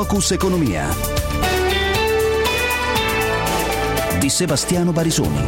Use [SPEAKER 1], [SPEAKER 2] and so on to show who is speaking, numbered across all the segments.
[SPEAKER 1] Focus Economia di Sebastiano Barisoni.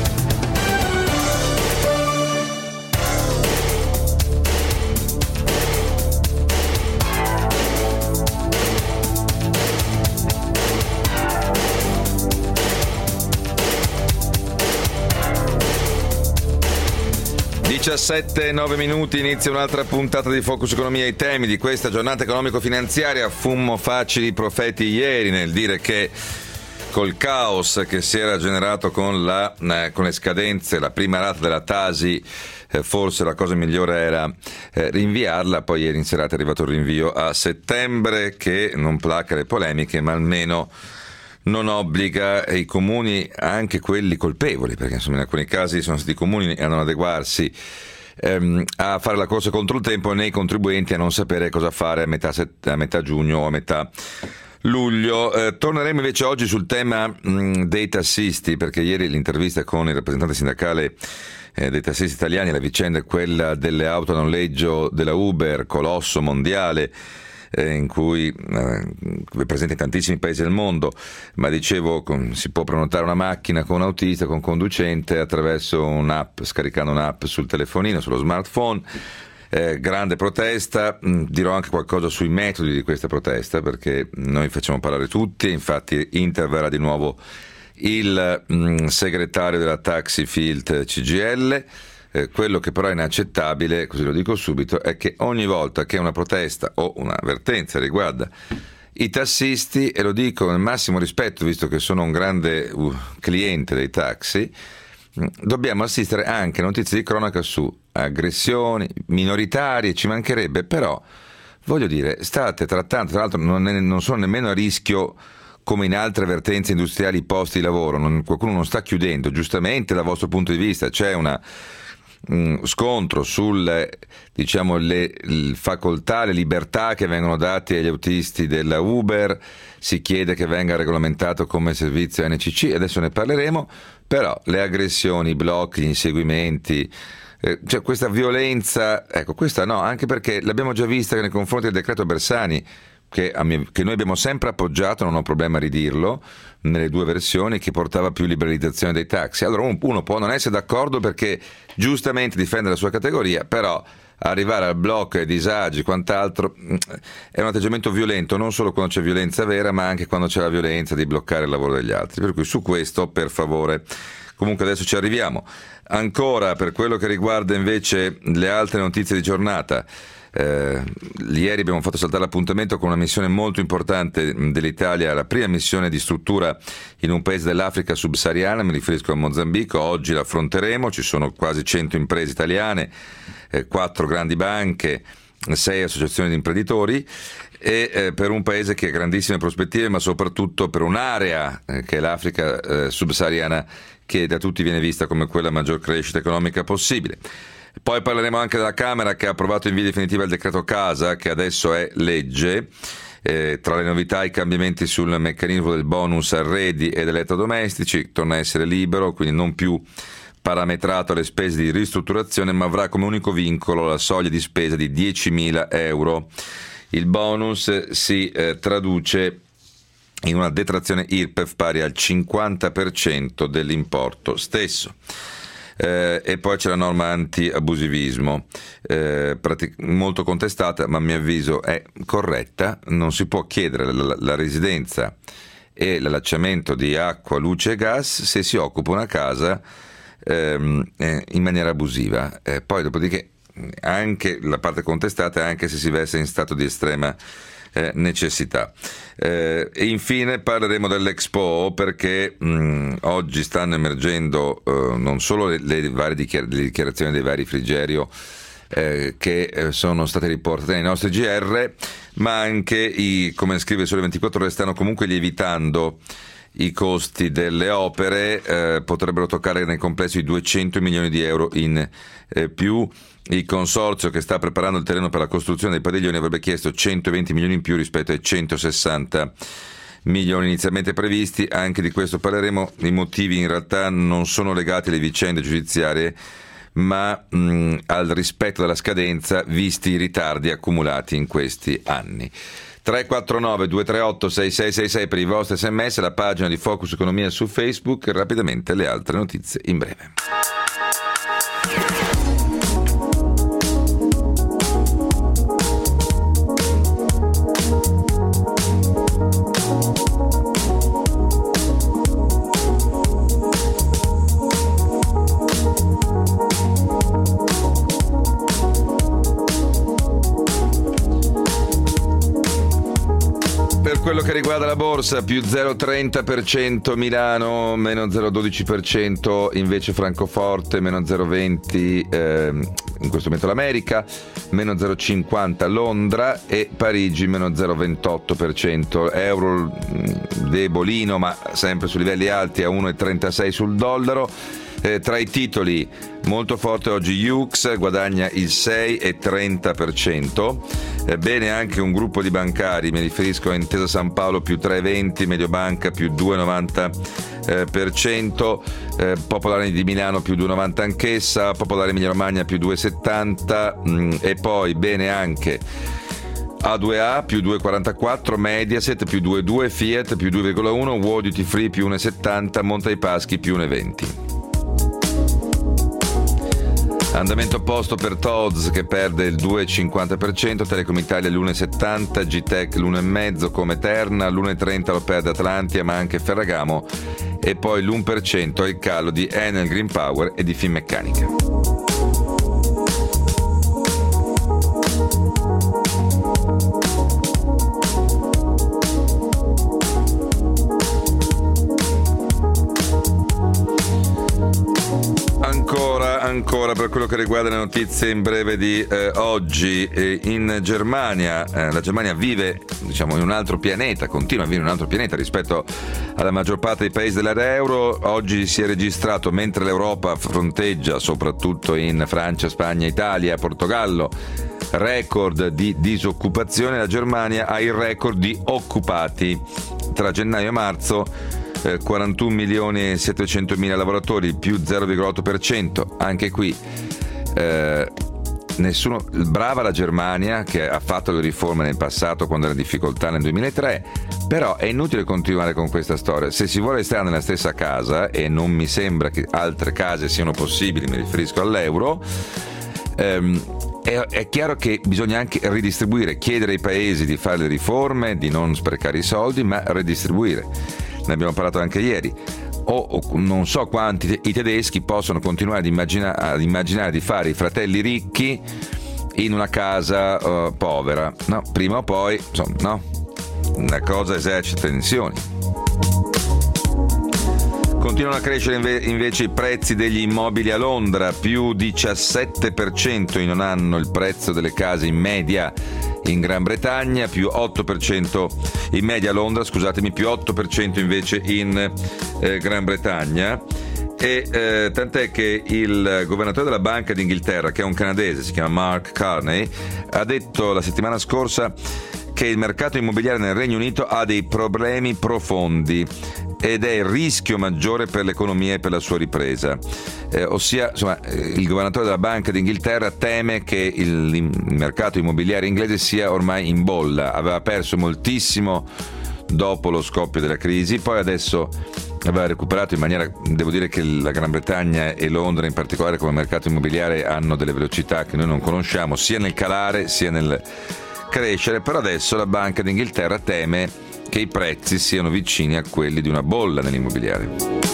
[SPEAKER 2] Diciassette, 9 minuti, inizia un'altra puntata di Focus Economia. I temi di questa giornata economico-finanziaria: fummo facili i profeti ieri nel dire che col caos che si era generato con le scadenze, la prima rata della Tasi, forse la cosa migliore era rinviarla. Poi ieri in serata è arrivato il rinvio a settembre, che non placa le polemiche, ma almeno non obbliga i comuni, anche quelli colpevoli, perché insomma in alcuni casi sono stati i comuni a non adeguarsi, a fare la corsa contro il tempo, né i contribuenti a non sapere cosa fare a metà giugno o a metà luglio. Torneremo invece oggi sul tema dei tassisti, perché ieri l'intervista con il rappresentante sindacale dei tassisti italiani, la vicenda è quella delle auto a noleggio della Uber, colosso mondiale, in cui è presente in tantissimi paesi del mondo, ma dicevo si può prenotare una macchina con un autista, con un conducente, attraverso un'app, scaricando un'app sul telefonino, sullo smartphone. Grande protesta, dirò anche qualcosa sui metodi di questa protesta, perché noi facciamo parlare tutti. Infatti interverrà di nuovo il segretario della Taxi Field CGIL. Quello che però è inaccettabile, così lo dico subito, è che ogni volta che una protesta o un'avvertenza riguarda i tassisti, e lo dico nel massimo rispetto visto che sono un grande cliente dei taxi, dobbiamo assistere anche a notizie di cronaca su aggressioni minoritarie, ci mancherebbe, però voglio dire, state trattando, tra l'altro non sono nemmeno a rischio come in altre vertenze industriali, posti di lavoro, qualcuno non sta chiudendo, giustamente dal vostro punto di vista c'è una scontro sulle, diciamo, le facoltà, le libertà che vengono date agli autisti della Uber, si chiede che venga regolamentato come servizio NCC, adesso ne parleremo. Però le aggressioni, i blocchi, gli inseguimenti, cioè questa violenza, ecco, questa no, anche perché l'abbiamo già vista nei confronti del decreto Bersani, che noi abbiamo sempre appoggiato, non ho problema a ridirlo, nelle due versioni, che portava più liberalizzazione dei taxi. Allora uno può non essere d'accordo perché giustamente difende la sua categoria, però arrivare al blocco e ai disagi, quant'altro, è un atteggiamento violento, non solo quando c'è violenza vera, ma anche quando c'è la violenza di bloccare il lavoro degli altri. Per cui su questo, per favore. Comunque adesso ci arriviamo. Ancora per quello che riguarda invece le altre notizie di giornata, ieri abbiamo fatto saltare l'appuntamento con una missione molto importante dell'Italia, la prima missione di struttura in un paese dell'Africa subsahariana, mi riferisco a Mozambico. Oggi l'affronteremo, ci sono quasi 100 imprese italiane, 4 grandi banche, 6 associazioni di imprenditori, e per un paese che ha grandissime prospettive, ma soprattutto per un'area che è l'Africa subsahariana, che da tutti viene vista come quella a maggior crescita economica possibile. Poi parleremo anche della Camera, che ha approvato in via definitiva il decreto casa, che adesso è legge. Tra le novità i cambiamenti sul meccanismo del bonus arredi ed elettrodomestici, torna a essere libero, quindi non più parametrato alle spese di ristrutturazione, ma avrà come unico vincolo la soglia di spesa di 10.000 euro. Il bonus si traduce in una detrazione IRPEF pari al 50% dell'importo stesso. E poi c'è la norma anti-abusivismo, molto contestata, ma a mio avviso è corretta. Non si può chiedere la residenza e l'allacciamento di acqua, luce e gas se si occupa una casa in maniera abusiva. Poi dopodiché anche la parte contestata è anche se si versa in stato di estrema necessità. E infine parleremo dell'Expo, perché oggi stanno emergendo non solo le varie dichiarazioni dei vari Frigerio che sono state riportate nei nostri GR, ma anche come scrive Sole 24 Ore, stanno comunque lievitando i costi delle opere, potrebbero toccare nel complesso i 200 milioni di euro in più. Il consorzio che sta preparando il terreno per la costruzione dei padiglioni avrebbe chiesto 120 milioni in più rispetto ai 160 milioni inizialmente previsti. Anche di questo parleremo. I motivi in realtà non sono legati alle vicende giudiziarie, ma al rispetto della scadenza, visti i ritardi accumulati in questi anni. 349 238 6666 per i vostri sms, la pagina di Focus Economia su Facebook. Rapidamente le altre notizie in breve. Quello che riguarda la borsa, più 0,30% Milano, meno 0,12% invece Francoforte, meno 0,20% in questo momento l'America, meno 0,50% Londra e Parigi meno 0,28%. Euro debolino ma sempre su livelli alti a 1,36 sul dollaro. Tra i titoli molto forte oggi Jux, guadagna il 6,30%, bene anche un gruppo di bancari, mi riferisco a Intesa San Paolo più 3,20%, Mediobanca più 2,90%, Popolare di Milano più 2,90% anch'essa, Popolare Emilia Romagna più 2,70%, e poi bene anche A2A più 2,44%, Mediaset più 2,2%, Fiat più 2,1%, World Duty Free più 1,70%, Monte dei Paschi più 1,20%. Andamento opposto per Tod's che perde il 2,50%, Telecom Italia l'1,70%, Gtech l'1,5%, come Terna, l'1,30% lo perde Atlantia ma anche Ferragamo, e poi l'1% è il calo di Enel Green Power e di Finmeccanica. Ancora per quello che riguarda le notizie in breve di oggi, in Germania, la Germania vive in un altro pianeta, continua a vivere in un altro pianeta rispetto alla maggior parte dei paesi dell'area euro. Oggi si è registrato, mentre l'Europa fronteggia soprattutto in Francia, Spagna, Italia, Portogallo, record di disoccupazione, la Germania ha il record di occupati. Tra gennaio e marzo 41 milioni e 700 mila lavoratori, più 0,8%. Anche qui brava la Germania che ha fatto le riforme nel passato quando era in difficoltà nel 2003, però è inutile continuare con questa storia. Se si vuole stare nella stessa casa, e non mi sembra che altre case siano possibili, mi riferisco all'euro, è chiaro che bisogna anche ridistribuire, chiedere ai paesi di fare le riforme, di non sprecare i soldi, ma ridistribuire. Ne abbiamo parlato anche ieri. O non so quanti i tedeschi possono continuare ad immaginare di fare i fratelli ricchi in una casa povera. No, prima o poi, insomma, no, una cosa esercita tensioni. Continuano a crescere invece i prezzi degli immobili a Londra, più 17% in un anno il prezzo delle case in media in Gran Bretagna, più 8% in media a Londra, scusatemi, più 8% invece in Gran Bretagna. E tant'è che il governatore della Banca d'Inghilterra, che è un canadese, si chiama Mark Carney, ha detto la settimana scorsa che il mercato immobiliare nel Regno Unito ha dei problemi profondi ed è il rischio maggiore per l'economia e per la sua ripresa. Ossia, insomma, il governatore della Banca d'Inghilterra teme che il mercato immobiliare inglese sia ormai in bolla. Aveva perso moltissimo dopo lo scoppio della crisi, poi adesso aveva recuperato in maniera, devo dire che la Gran Bretagna e Londra in particolare come mercato immobiliare hanno delle velocità che noi non conosciamo, sia nel calare sia nel crescere, però adesso la Banca d'Inghilterra teme che i prezzi siano vicini a quelli di una bolla nell'immobiliare.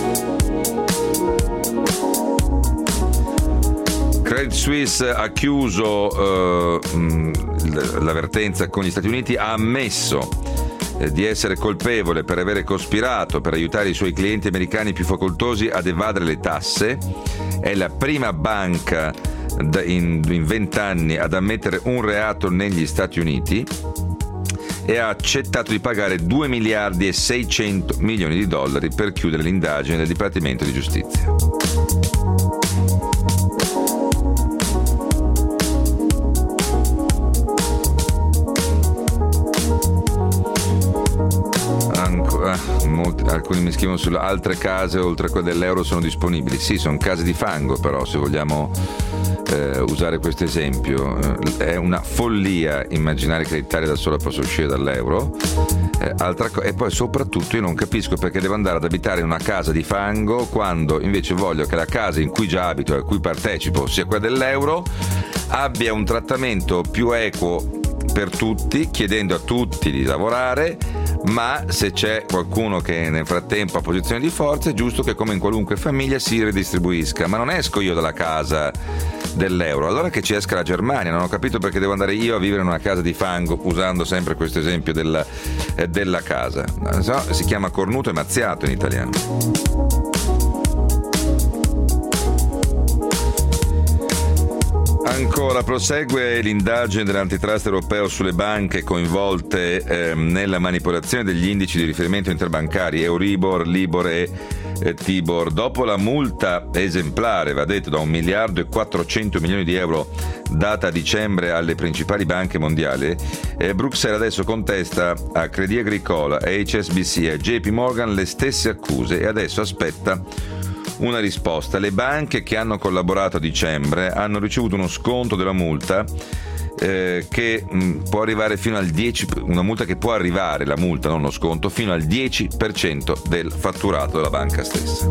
[SPEAKER 2] Credit Suisse ha chiuso l'avvertenza con gli Stati Uniti, ha ammesso di essere colpevole per avere cospirato per aiutare i suoi clienti americani più facoltosi ad evadere le tasse. È la prima banca in 20 anni ad ammettere un reato negli Stati Uniti e ha accettato di pagare 2 miliardi e 600 milioni di dollari per chiudere l'indagine del Dipartimento di Giustizia. Alcuni mi scrivono su altre case oltre a quelle dell'euro sono disponibili. Sì, sono case di fango, però se vogliamo usare questo esempio, è una follia immaginare che l'Italia da sola possa uscire dall'euro. E poi soprattutto io non capisco perché devo andare ad abitare in una casa di fango quando invece voglio che la casa in cui già abito e a cui partecipo, sia quella dell'euro, abbia un trattamento più equo per tutti, chiedendo a tutti di lavorare, ma se c'è qualcuno che nel frattempo ha posizione di forza è giusto che come in qualunque famiglia si ridistribuisca. Ma non esco io dalla casa dell'euro, allora che ci esca la Germania. Non ho capito perché devo andare io a vivere in una casa di fango, usando sempre questo esempio della casa. No, si chiama cornuto e mazziato in italiano. Ancora prosegue l'indagine dell'antitrust europeo sulle banche coinvolte nella manipolazione degli indici di riferimento interbancari Euribor, Libor e Tibor. Dopo la multa esemplare, va detto, da 1 miliardo e 400 milioni di euro data a dicembre alle principali banche mondiali, Bruxelles adesso contesta a Crédit Agricole, a HSBC e a JP Morgan le stesse accuse e adesso aspetta una risposta. Le banche che hanno collaborato a dicembre hanno ricevuto uno sconto della multa che può arrivare fino al 10%, una multa che può arrivare, la multa, non lo sconto, fino al 10% del fatturato della banca stessa.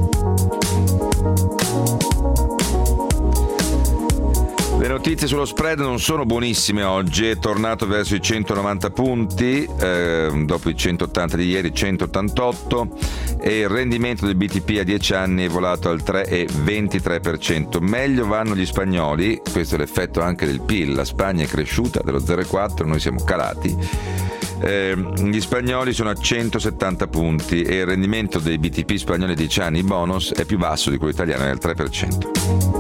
[SPEAKER 2] Le notizie sullo spread non sono buonissime oggi, è tornato verso i 190 punti, dopo i 180 di ieri, 188, e il rendimento del BTP a 10 anni è volato al 3,23%. Meglio vanno gli spagnoli, questo è l'effetto anche del PIL, la Spagna è cresciuta dello 0,4, noi siamo calati. Gli spagnoli sono a 170 punti e il rendimento dei BTP spagnoli a 10 anni bonus è più basso di quello italiano, è al 3%.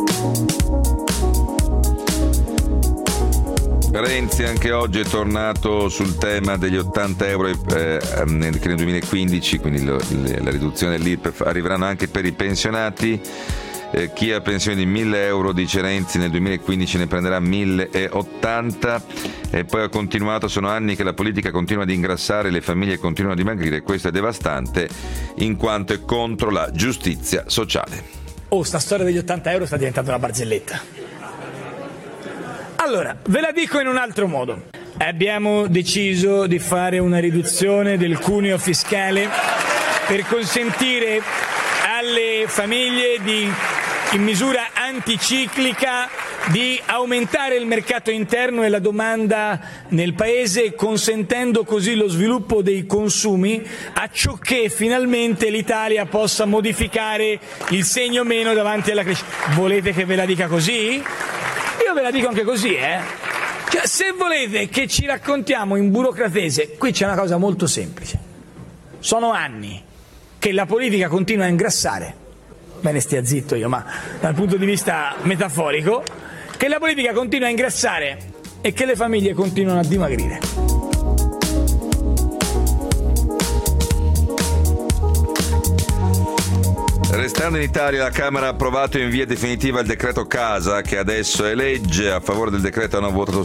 [SPEAKER 2] Renzi anche oggi è tornato sul tema degli 80 euro che nel 2015, quindi la riduzione dell'IRPEF arriveranno anche per i pensionati. Chi ha pensione di 1.000 euro, dice Renzi, nel 2015 ne prenderà 1.080. E poi ha continuato: sono anni che la politica continua ad ingrassare, le famiglie continuano a dimagrire, questo è devastante in quanto è contro la giustizia sociale.
[SPEAKER 3] Sta storia degli 80 euro sta diventando una barzelletta. Allora, ve la dico in un altro modo. Abbiamo deciso di fare una riduzione del cuneo fiscale per consentire alle famiglie in misura anticiclica di aumentare il mercato interno e la domanda nel Paese, consentendo così lo sviluppo dei consumi, a ciò che finalmente l'Italia possa modificare il segno meno davanti alla crescita. Volete che ve la dica così? Io ve la dico anche così, Cioè, se volete che ci raccontiamo in burocratese, qui c'è una cosa molto semplice. Sono anni che la politica continua a ingrassare, bene stia zitto io, ma dal punto di vista metaforico, che la politica continua a ingrassare e che le famiglie continuano a dimagrire.
[SPEAKER 2] Restando in Italia, la Camera ha approvato in via definitiva il decreto casa, che adesso è legge. A favore del decreto hanno votato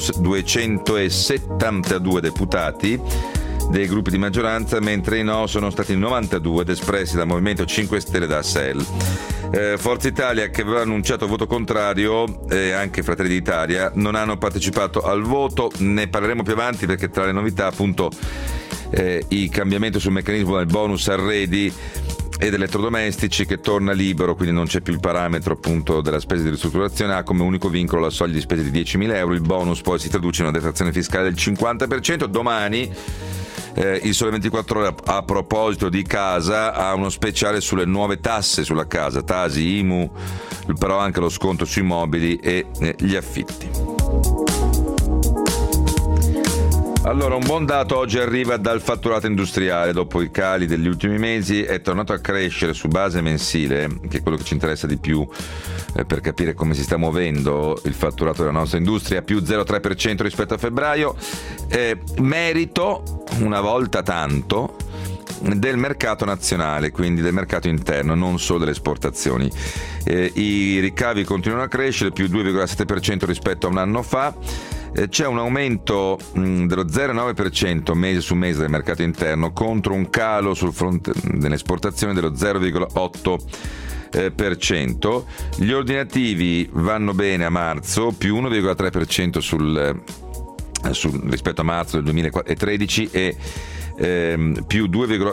[SPEAKER 2] 272 deputati dei gruppi di maggioranza, mentre i no sono stati 92 ed espressi dal Movimento 5 Stelle e da SEL. Forza Italia, che aveva annunciato voto contrario, e anche Fratelli d'Italia non hanno partecipato al voto. Ne parleremo più avanti, perché tra le novità appunto il cambiamento sul meccanismo del bonus arredi ed elettrodomestici, che torna libero, quindi non c'è più il parametro appunto della spesa di ristrutturazione, ha come unico vincolo la soglia di spesa di 10.000 euro. Il bonus poi si traduce in una detrazione fiscale del 50%. Domani il Sole 24 Ore, a proposito di casa, ha uno speciale sulle nuove tasse sulla casa, Tasi, IMU, però anche lo sconto sui mobili e gli affitti. Allora, un buon dato oggi arriva dal fatturato industriale. Dopo i cali degli ultimi mesi è tornato a crescere su base mensile, che è quello che ci interessa di più per capire come si sta muovendo il fatturato della nostra industria, più 0,3% rispetto a febbraio, merito, una volta tanto, del mercato nazionale, quindi del mercato interno, non solo delle esportazioni. I ricavi continuano a crescere, più 2,7% rispetto a un anno fa. c'è un aumento dello 0,9% mese su mese del mercato interno contro un calo sul fronte delle esportazioni dello 0,8%. Gli ordinativi vanno bene a marzo, più 1,3% rispetto a marzo del 2013 e più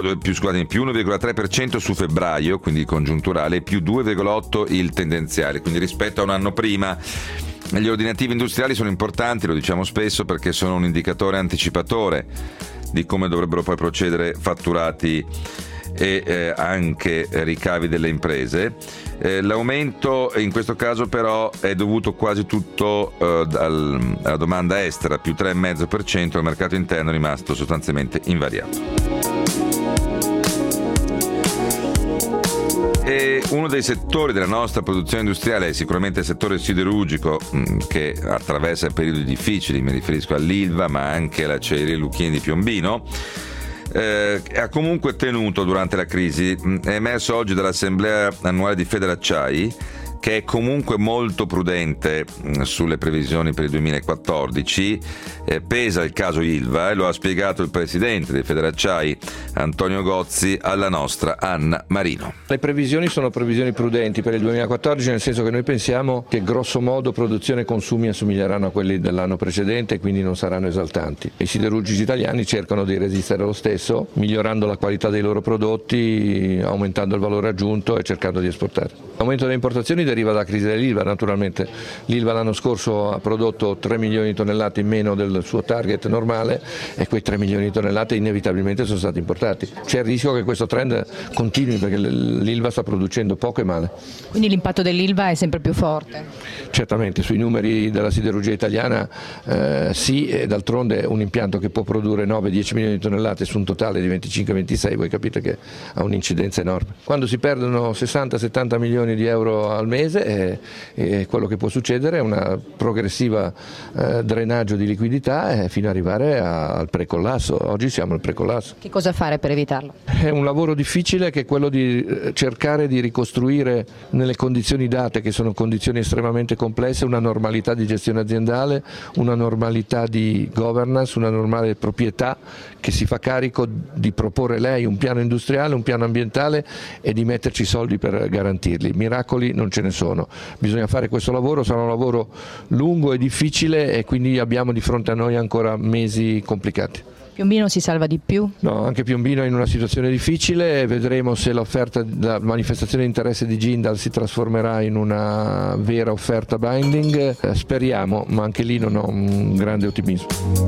[SPEAKER 2] 1,3% su febbraio, quindi congiunturale, più 2,8% il tendenziale, quindi rispetto a un anno prima. Gli ordinativi industriali sono importanti, lo diciamo spesso, perché sono un indicatore anticipatore di come dovrebbero poi procedere fatturati e anche ricavi delle imprese. L'aumento in questo caso però è dovuto quasi tutto alla domanda estera, più 3,5%, il mercato interno è rimasto sostanzialmente invariato. E uno dei settori della nostra produzione industriale è sicuramente il settore siderurgico, che attraversa periodi difficili, mi riferisco all'Ilva ma anche alla Acciaieria Lucchini di Piombino. Ha comunque tenuto durante la crisi. È emerso oggi dall'assemblea annuale di Federacciai, che è comunque molto prudente sulle previsioni per il 2014, pesa il caso Ilva, e lo ha spiegato il presidente di Federacciai Antonio Gozzi alla nostra Anna Marino.
[SPEAKER 4] Le previsioni sono previsioni prudenti per il 2014, nel senso che noi pensiamo che grosso modo produzione e consumi assomiglieranno a quelli dell'anno precedente e quindi non saranno esaltanti. I siderurgici italiani cercano di resistere lo stesso, migliorando la qualità dei loro prodotti, aumentando il valore aggiunto e cercando di esportare. L'aumento delle importazioni deriva dalla crisi dell'Ilva, naturalmente. L'Ilva l'anno scorso ha prodotto 3 milioni di tonnellate in meno del suo target normale e quei 3 milioni di tonnellate inevitabilmente sono stati importati. C'è il rischio che questo trend continui perché l'Ilva sta producendo poco e male.
[SPEAKER 5] Quindi l'impatto dell'Ilva è sempre più forte?
[SPEAKER 4] Certamente, sui numeri della siderurgia italiana sì, e d'altronde un impianto che può produrre 9-10 milioni di tonnellate su un totale di 25-26, voi capite che ha un'incidenza enorme. Quando si perdono 60-70 milioni di euro al mese, quello che può succedere è una progressiva drenaggio di liquidità fino ad arrivare al precollasso. Oggi siamo al precollasso.
[SPEAKER 5] Che cosa fare per evitarlo?
[SPEAKER 4] È un lavoro difficile, che è quello di cercare di ricostruire nelle condizioni date, che sono condizioni estremamente complesse, una normalità di gestione aziendale, una normalità di governance, una normale proprietà che si fa carico di proporre lei un piano industriale, un piano ambientale e di metterci soldi per garantirli. Miracoli non ce ne sono, bisogna fare questo lavoro, sarà un lavoro lungo e difficile e quindi abbiamo di fronte a noi ancora mesi complicati.
[SPEAKER 5] Piombino si salva di più?
[SPEAKER 4] No, anche Piombino è in una situazione difficile, vedremo se la manifestazione di interesse di Jindal si trasformerà in una vera offerta binding, speriamo, ma anche lì non ho un grande ottimismo.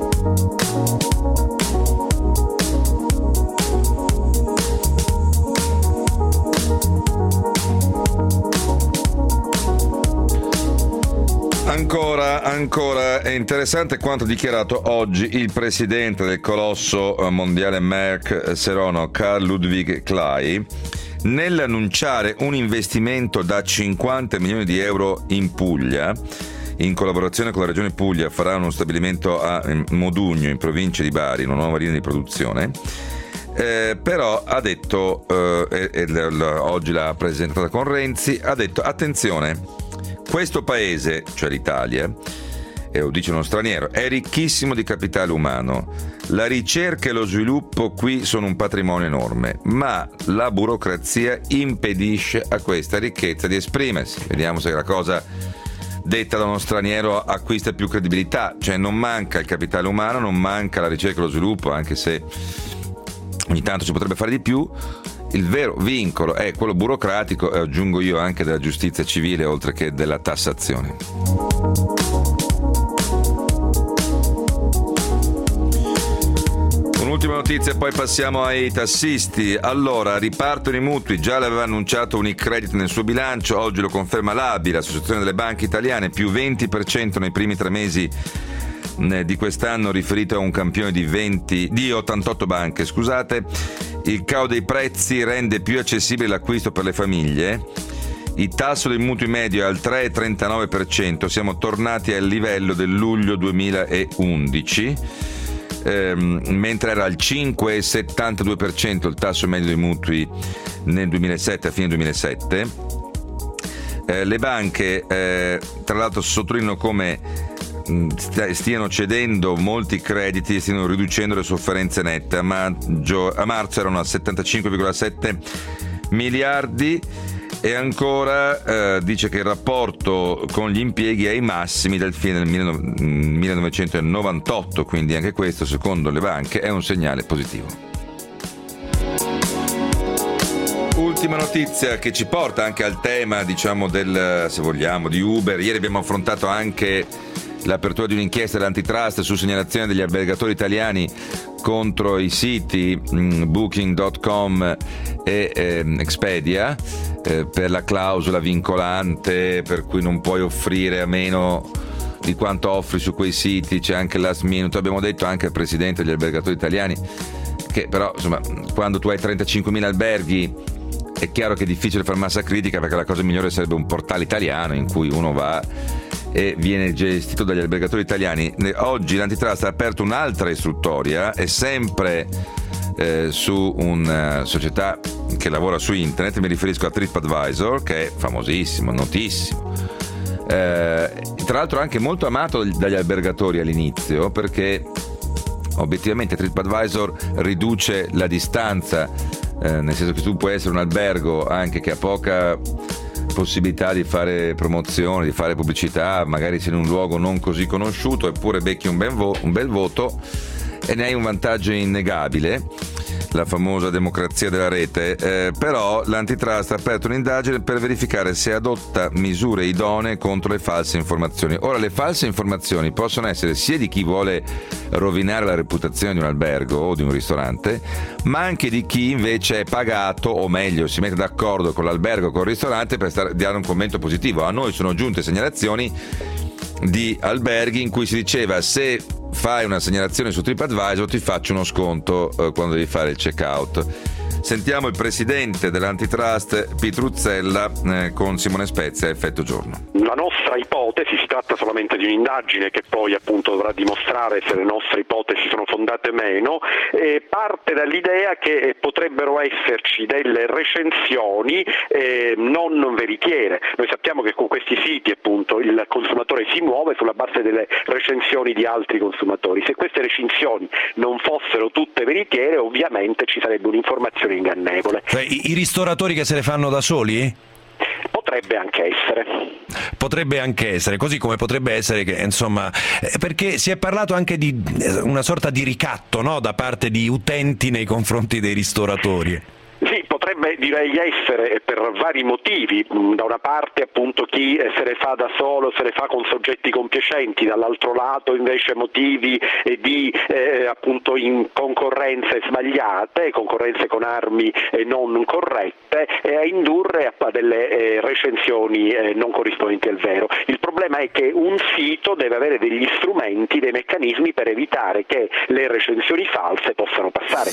[SPEAKER 2] Ancora è interessante quanto dichiarato oggi il presidente del colosso mondiale Merck Serono, Karl Ludwig Kley, nell'annunciare un investimento da 50 milioni di euro in Puglia. In collaborazione con la regione Puglia farà uno stabilimento a Modugno, in provincia di Bari, una nuova linea di produzione. Però ha detto, oggi l'ha presentata con Renzi, ha detto attenzione, questo paese, cioè l'Italia, e lo dice uno straniero, è ricchissimo di capitale umano, la ricerca e lo sviluppo qui sono un patrimonio enorme, ma la burocrazia impedisce a questa ricchezza di esprimersi. Vediamo se la cosa detta da uno straniero acquista più credibilità, cioè non manca il capitale umano, non manca la ricerca e lo sviluppo, anche se ogni tanto si potrebbe fare di più. Il vero vincolo è quello burocratico, e aggiungo io anche della giustizia civile oltre che della tassazione. Un'ultima notizia e poi passiamo ai tassisti. Allora, ripartono i mutui, già l'aveva annunciato Unicredit nel suo bilancio, oggi lo conferma l'ABI, l'Associazione delle Banche Italiane, più 20% nei primi 3 mesi di quest'anno, riferito a un campione di 88 banche, scusate. Il calo dei prezzi rende più accessibile l'acquisto per le famiglie. Il tasso dei mutui medio è al 3,39%, siamo tornati al livello del luglio 2011, mentre era al 5,72% il tasso medio dei mutui nel 2007, a fine 2007. Le banche, tra l'altro, sottolineano come stiano cedendo molti crediti e stiano riducendo le sofferenze nette. A marzo erano a 75,7 miliardi e ancora dice che il rapporto con gli impieghi è ai massimi dal fine del 1998, quindi anche questo, secondo le banche, è un segnale positivo. Ultima notizia che ci porta anche al tema, diciamo, del, se vogliamo, di Uber. Ieri abbiamo affrontato anche l'apertura di un'inchiesta dell'antitrust su segnalazione degli albergatori italiani contro i siti Booking.com e Expedia per la clausola vincolante per cui non puoi offrire a meno di quanto offri su quei siti, c'è anche il last minute. Abbiamo detto anche al presidente degli albergatori italiani che però, insomma, quando tu hai 35.000 alberghi è chiaro che è difficile fare massa critica, perché la cosa migliore sarebbe un portale italiano in cui uno va e viene gestito dagli albergatori italiani. Oggi l'antitrust ha aperto un'altra istruttoria, è sempre su una società che lavora su internet, mi riferisco a TripAdvisor, che è famosissimo, notissimo, tra l'altro anche molto amato dagli albergatori all'inizio, perché obiettivamente TripAdvisor riduce la distanza, nel senso che tu puoi essere un albergo anche che ha poca possibilità di fare promozione, di fare pubblicità, magari sei in un luogo non così conosciuto, eppure becchi un bel voto e ne hai un vantaggio innegabile, la famosa democrazia della rete. Però l'antitrust ha aperto un'indagine per verificare se adotta misure idonee contro le false informazioni. Ora, le false informazioni possono essere sia di chi vuole rovinare la reputazione di un albergo o di un ristorante, ma anche di chi invece è pagato, o meglio si mette d'accordo con l'albergo o con il ristorante per dare un commento positivo. A noi sono giunte segnalazioni di alberghi in cui si diceva: se fai una segnalazione su TripAdvisor ti faccio uno sconto quando devi fare il checkout. Sentiamo il presidente dell'antitrust Pitruzzella con Simone Spezia a Effetto Giorno.
[SPEAKER 6] La nostra ipotesi, si tratta solamente di un'indagine che poi appunto dovrà dimostrare se le nostre ipotesi sono fondate o meno, parte dall'idea che potrebbero esserci delle recensioni non veritiere. Noi sappiamo che con questi siti appunto il consumatore si muove sulla base delle recensioni di altri consumatori. Se queste recensioni non fossero tutte veritiere, ovviamente ci sarebbe un'informazione ingannevole.
[SPEAKER 7] Cioè, i ristoratori che se le fanno da soli?
[SPEAKER 6] Potrebbe anche essere, così come potrebbe essere che, insomma, perché si è parlato anche di una sorta di ricatto, no, da parte di utenti nei confronti dei ristoratori. Sì, potrebbe direi essere per vari motivi. Da una parte appunto chi se le fa da solo, se le fa con soggetti compiacenti, dall'altro lato invece motivi di appunto in concorrenze sbagliate, concorrenze con armi non corrette, a indurre a delle recensioni non corrispondenti al vero. Il problema è che un sito deve avere degli strumenti, dei meccanismi per evitare che le recensioni false possano passare.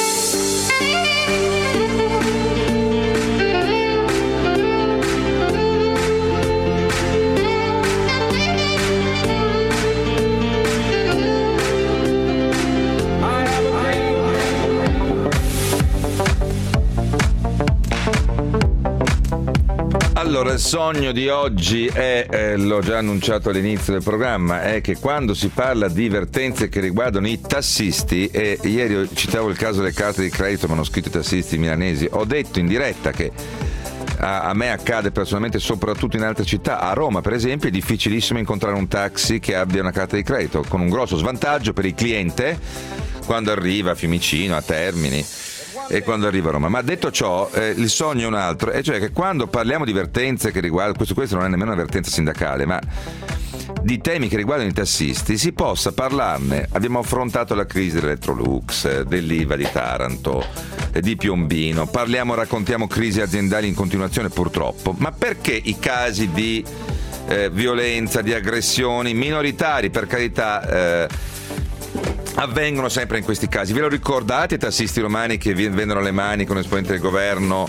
[SPEAKER 2] Allora, il sogno di oggi è, l'ho già annunciato all'inizio del programma, è che quando si parla di vertenze che riguardano i tassisti, e ieri citavo il caso delle carte di credito, mi hanno scritto i tassisti milanesi, ho detto in diretta che a me accade personalmente soprattutto in altre città. A Roma, per esempio, è difficilissimo incontrare un taxi che abbia una carta di credito, con un grosso svantaggio per il cliente quando arriva a Fiumicino, a Termini e quando arriva a Roma. Ma detto ciò, il sogno è un altro, e cioè che quando parliamo di vertenze che riguardano, questo non è nemmeno una vertenza sindacale, ma di temi che riguardano i tassisti, si possa parlarne. Abbiamo affrontato la crisi dell'Electrolux, dell'Ilva di Taranto, di Piombino, raccontiamo crisi aziendali in continuazione purtroppo, ma perché i casi di violenza, di aggressioni minoritari, per carità, avvengono sempre in questi casi? Ve lo ricordate i tassisti romani che vennero alle mani con esponenti del governo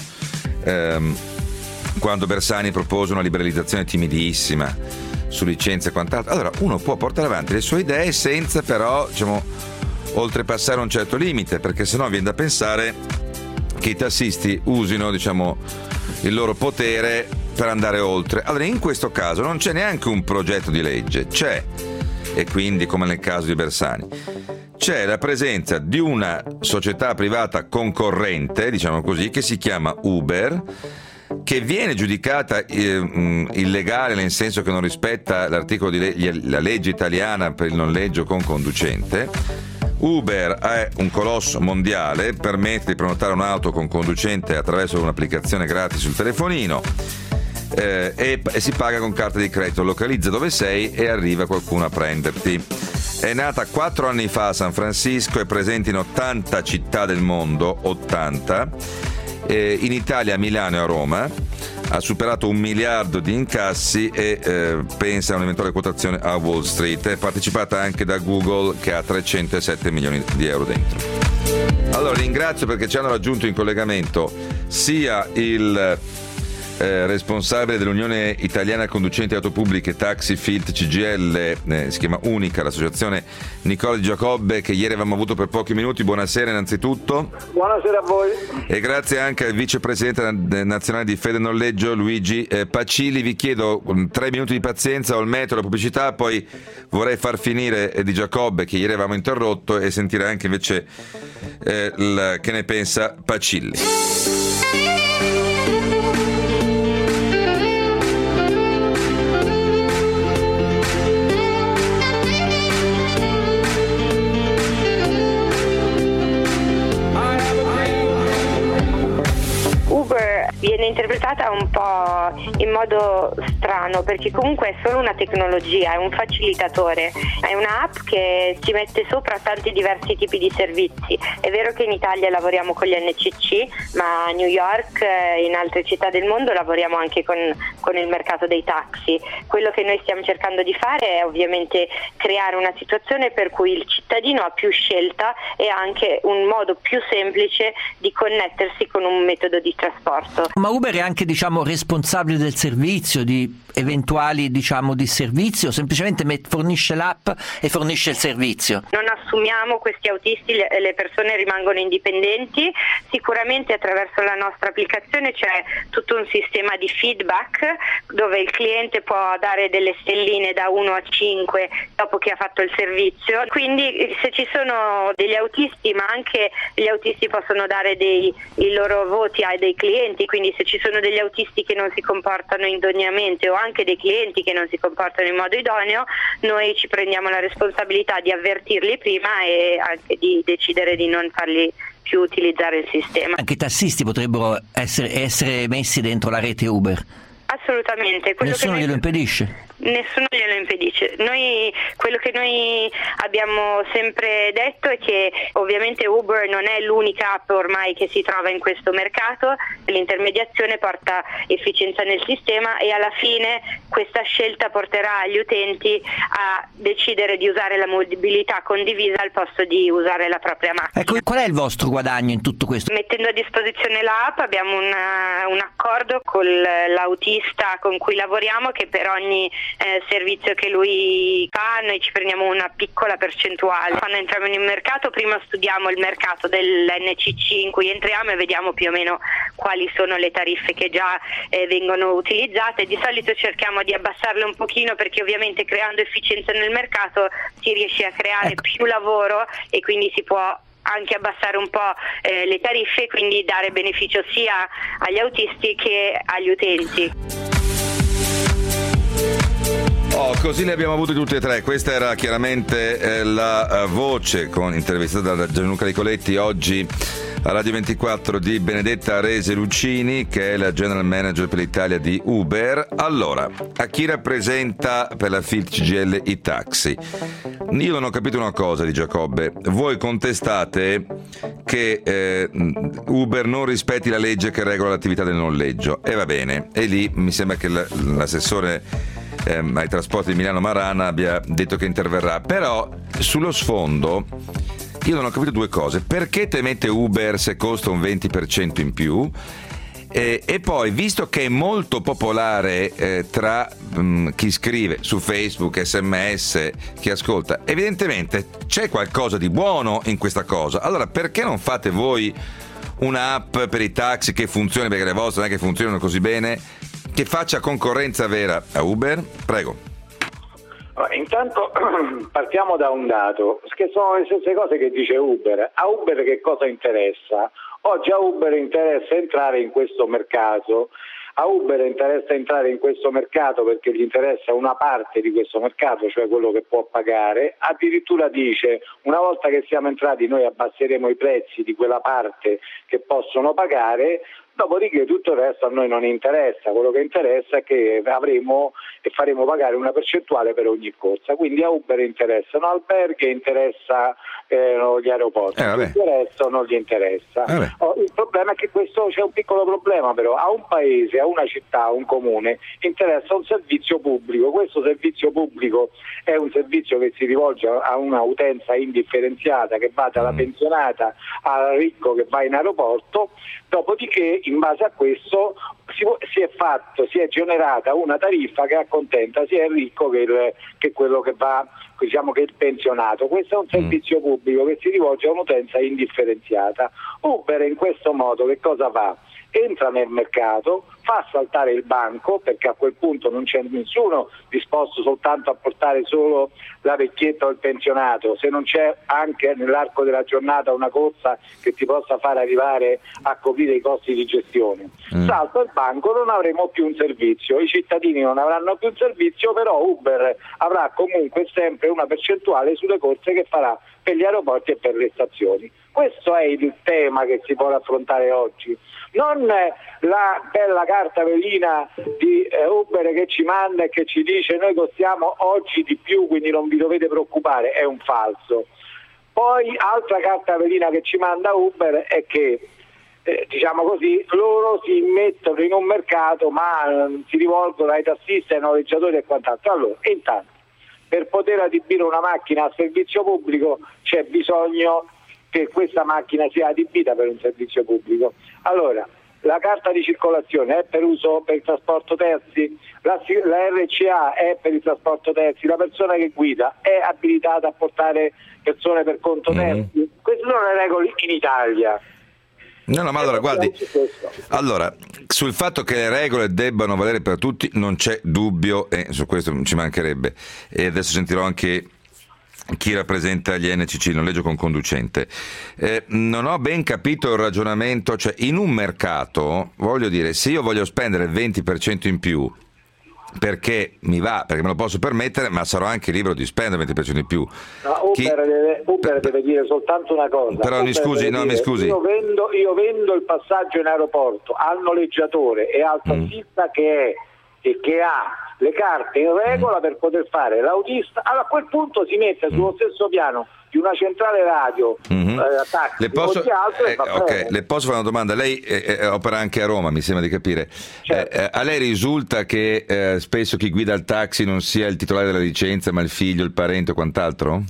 [SPEAKER 2] quando Bersani propose una liberalizzazione timidissima su licenze e quant'altro? Allora, uno può portare avanti le sue idee senza però, diciamo, oltrepassare un certo limite, perché sennò viene da pensare che i tassisti usino, diciamo, il loro potere per andare oltre. Allora, in questo caso non c'è neanche un progetto di legge, c'è e quindi come nel caso di Bersani. C'è la presenza di una società privata concorrente, diciamo così, che si chiama Uber, che viene giudicata illegale nel senso che non rispetta l'articolo la legge italiana per il noleggio con conducente. Uber è un colosso mondiale, permette di prenotare un'auto con conducente attraverso un'applicazione gratis sul telefonino e si paga con carta di credito, localizza dove sei e arriva qualcuno a prenderti. È nata 4 anni fa a San Francisco, è presente in 80 città del mondo, 80, in Italia a Milano e a Roma, ha superato 1 miliardo di incassi e pensa a un'eventuale quotazione a Wall Street. È partecipata anche da Google che ha 307 milioni di euro dentro. Allora ringrazio perché ci hanno raggiunto in collegamento sia il responsabile dell'Unione Italiana Conducenti Auto Pubbliche Taxi Filt CGL, si chiama Unica, l'associazione, Nicola Di Giacobbe, che ieri avevamo avuto per pochi minuti. Buonasera innanzitutto.
[SPEAKER 8] Buonasera a voi.
[SPEAKER 2] E grazie anche al vicepresidente nazionale di Fede Noleggio Luigi Pacilli. Vi chiedo 3 minuti di pazienza, ho il metro, la pubblicità, poi vorrei far finire Di Giacobbe che ieri avevamo interrotto e sentire anche invece che ne pensa Pacilli.
[SPEAKER 9] Viene interpretata un po' in modo strano perché comunque è solo una tecnologia, è un facilitatore, è un'app che ci mette sopra tanti diversi tipi di servizi. È vero che in Italia lavoriamo con gli NCC, ma a New York e in altre città del mondo lavoriamo anche con il mercato dei taxi. Quello che noi stiamo cercando di fare è ovviamente creare una situazione per cui il cittadino ha più scelta e anche un modo più semplice di connettersi con un metodo di trasporto.
[SPEAKER 10] Ma Uber è anche, responsabile del servizio, di eventuali, disservizi, o semplicemente fornisce l'app e fornisce il servizio?
[SPEAKER 9] Non assumiamo questi autisti, le persone rimangono indipendenti. Sicuramente attraverso la nostra applicazione c'è tutto un sistema di feedback dove il cliente può dare delle stelline da 1 a 5 dopo che ha fatto il servizio. Quindi se ci sono degli autisti, ma anche gli autisti possono dare i loro voti ai dei clienti, quindi se ci sono degli autisti che non si comportano idoneamente o anche dei clienti che non si comportano in modo idoneo, noi ci prendiamo la responsabilità di avvertirli prima e anche di decidere di non farli più utilizzare il sistema.
[SPEAKER 10] Anche i tassisti potrebbero essere messi dentro la rete Uber?
[SPEAKER 9] Assolutamente.
[SPEAKER 10] Nessuno glielo impedisce?
[SPEAKER 9] Nessuno glielo impedisce. Quello che noi abbiamo sempre detto è che ovviamente Uber non è l'unica app ormai che si trova in questo mercato, l'intermediazione porta efficienza nel sistema e alla fine questa scelta porterà gli utenti a decidere di usare la mobilità condivisa al posto di usare la propria macchina.
[SPEAKER 10] Ecco, qual è il vostro guadagno in tutto questo?
[SPEAKER 9] Mettendo a disposizione l'app abbiamo un accordo con l'autista con cui lavoriamo che per ogni servizio che lui fa noi ci prendiamo una piccola percentuale. Quando entriamo in un mercato prima studiamo il mercato dell'NCC in cui entriamo e vediamo più o meno quali sono le tariffe che già vengono utilizzate. Di solito cerchiamo di abbassarle un pochino perché ovviamente creando efficienza nel mercato si riesce a creare più lavoro e quindi si può anche abbassare un po' le tariffe e quindi dare beneficio sia agli autisti che agli utenti.
[SPEAKER 2] Così ne abbiamo avuti tutti e tre. Questa era chiaramente la voce intervistata da Gianluca Nicoletti oggi a Radio 24 di Benedetta Rese Lucini, che è la General Manager per l'Italia di Uber. Allora, a chi rappresenta per la Filt CGL i taxi? Io non ho capito una cosa Di Giacobbe. Voi contestate che Uber non rispetti la legge che regola l'attività del noleggio. E va bene. E lì mi sembra che l'assessore ai trasporti di Milano Marana abbia detto che interverrà. Però sullo sfondo io non ho capito due cose: perché temete Uber se costa un 20% in più? E poi, visto che è molto popolare tra chi scrive su Facebook, SMS, chi ascolta, evidentemente c'è qualcosa di buono in questa cosa. Allora perché non fate voi un'app per i taxi che funzioni, perché le vostre non è che funzionano così bene, che faccia concorrenza vera a Uber? Prego.
[SPEAKER 8] Intanto partiamo da un dato, che sono le stesse cose che dice Uber. A Uber che cosa interessa? Oggi a Uber interessa entrare in questo mercato. A Uber interessa entrare in questo mercato perché gli interessa una parte di questo mercato, cioè quello che può pagare. Addirittura dice: una volta che siamo entrati noi abbasseremo i prezzi di quella parte che possono pagare. Dopodiché tutto il resto a noi non interessa, quello che interessa è che avremo e faremo pagare una percentuale per ogni corsa, quindi a Uber interessano alberghi, interessa gli aeroporti, interessa o non gli interessa. Il problema è che questo c'è un piccolo problema però, a un paese, a una città, a un comune interessa un servizio pubblico, questo servizio pubblico è un servizio che si rivolge a una utenza indifferenziata che va dalla pensionata al ricco che va in aeroporto, dopodiché in base a questo si è generata una tariffa che accontenta sia il ricco che quello che va, diciamo, che il pensionato. Questo è un servizio pubblico che si rivolge a un'utenza indifferenziata. Uber in questo modo che cosa fa? Entra nel mercato, fa saltare il banco, perché a quel punto non c'è nessuno disposto soltanto a portare solo la vecchietta o il pensionato, se non c'è anche nell'arco della giornata una corsa che ti possa far arrivare a coprire i costi di gestione. Salta il banco, non avremo più un servizio, i cittadini non avranno più un servizio, però Uber avrà comunque sempre una percentuale sulle corse che farà per gli aeroporti e per le stazioni. Questo è il tema che si vuole affrontare oggi, non la bella carta velina di Uber che ci manda e che ci dice noi costiamo oggi di più, quindi non vi dovete preoccupare, è un falso. Poi altra carta velina che ci manda Uber è che diciamo così, loro si mettono in un mercato ma si rivolgono ai tassisti, ai noleggiatori e quant'altro. Allora, intanto, per poter adibire una macchina a servizio pubblico c'è bisogno che questa macchina sia adibita per un servizio pubblico. Allora, la carta di circolazione è per uso per il trasporto terzi, la RCA è per il trasporto terzi, la persona che guida è abilitata a portare persone per conto terzi. Queste sono le regole in Italia.
[SPEAKER 2] No, ma allora guardi, sul fatto che le regole debbano valere per tutti non c'è dubbio, e su questo ci mancherebbe, e adesso sentirò anche chi rappresenta gli NCC, il noleggio con conducente. Non ho ben capito il ragionamento, cioè in un mercato, voglio dire, se io voglio spendere il 20% in più perché mi va, perché me lo posso permettere, ma sarò anche libero di spendere il 20% in più.
[SPEAKER 8] No, Uber deve dire soltanto una cosa.
[SPEAKER 2] Però mi scusi.
[SPEAKER 8] Io vendo il passaggio in aeroporto al noleggiatore e al tassista che ha le carte in regola per poter fare l'autista. Allora a quel punto si mette sullo stesso piano di una centrale radio, taxi,
[SPEAKER 2] le posso fare una domanda? Lei opera anche a Roma, mi sembra di capire. Certo. A lei risulta che spesso chi guida il taxi non sia il titolare della licenza, ma il figlio, il parente o quant'altro?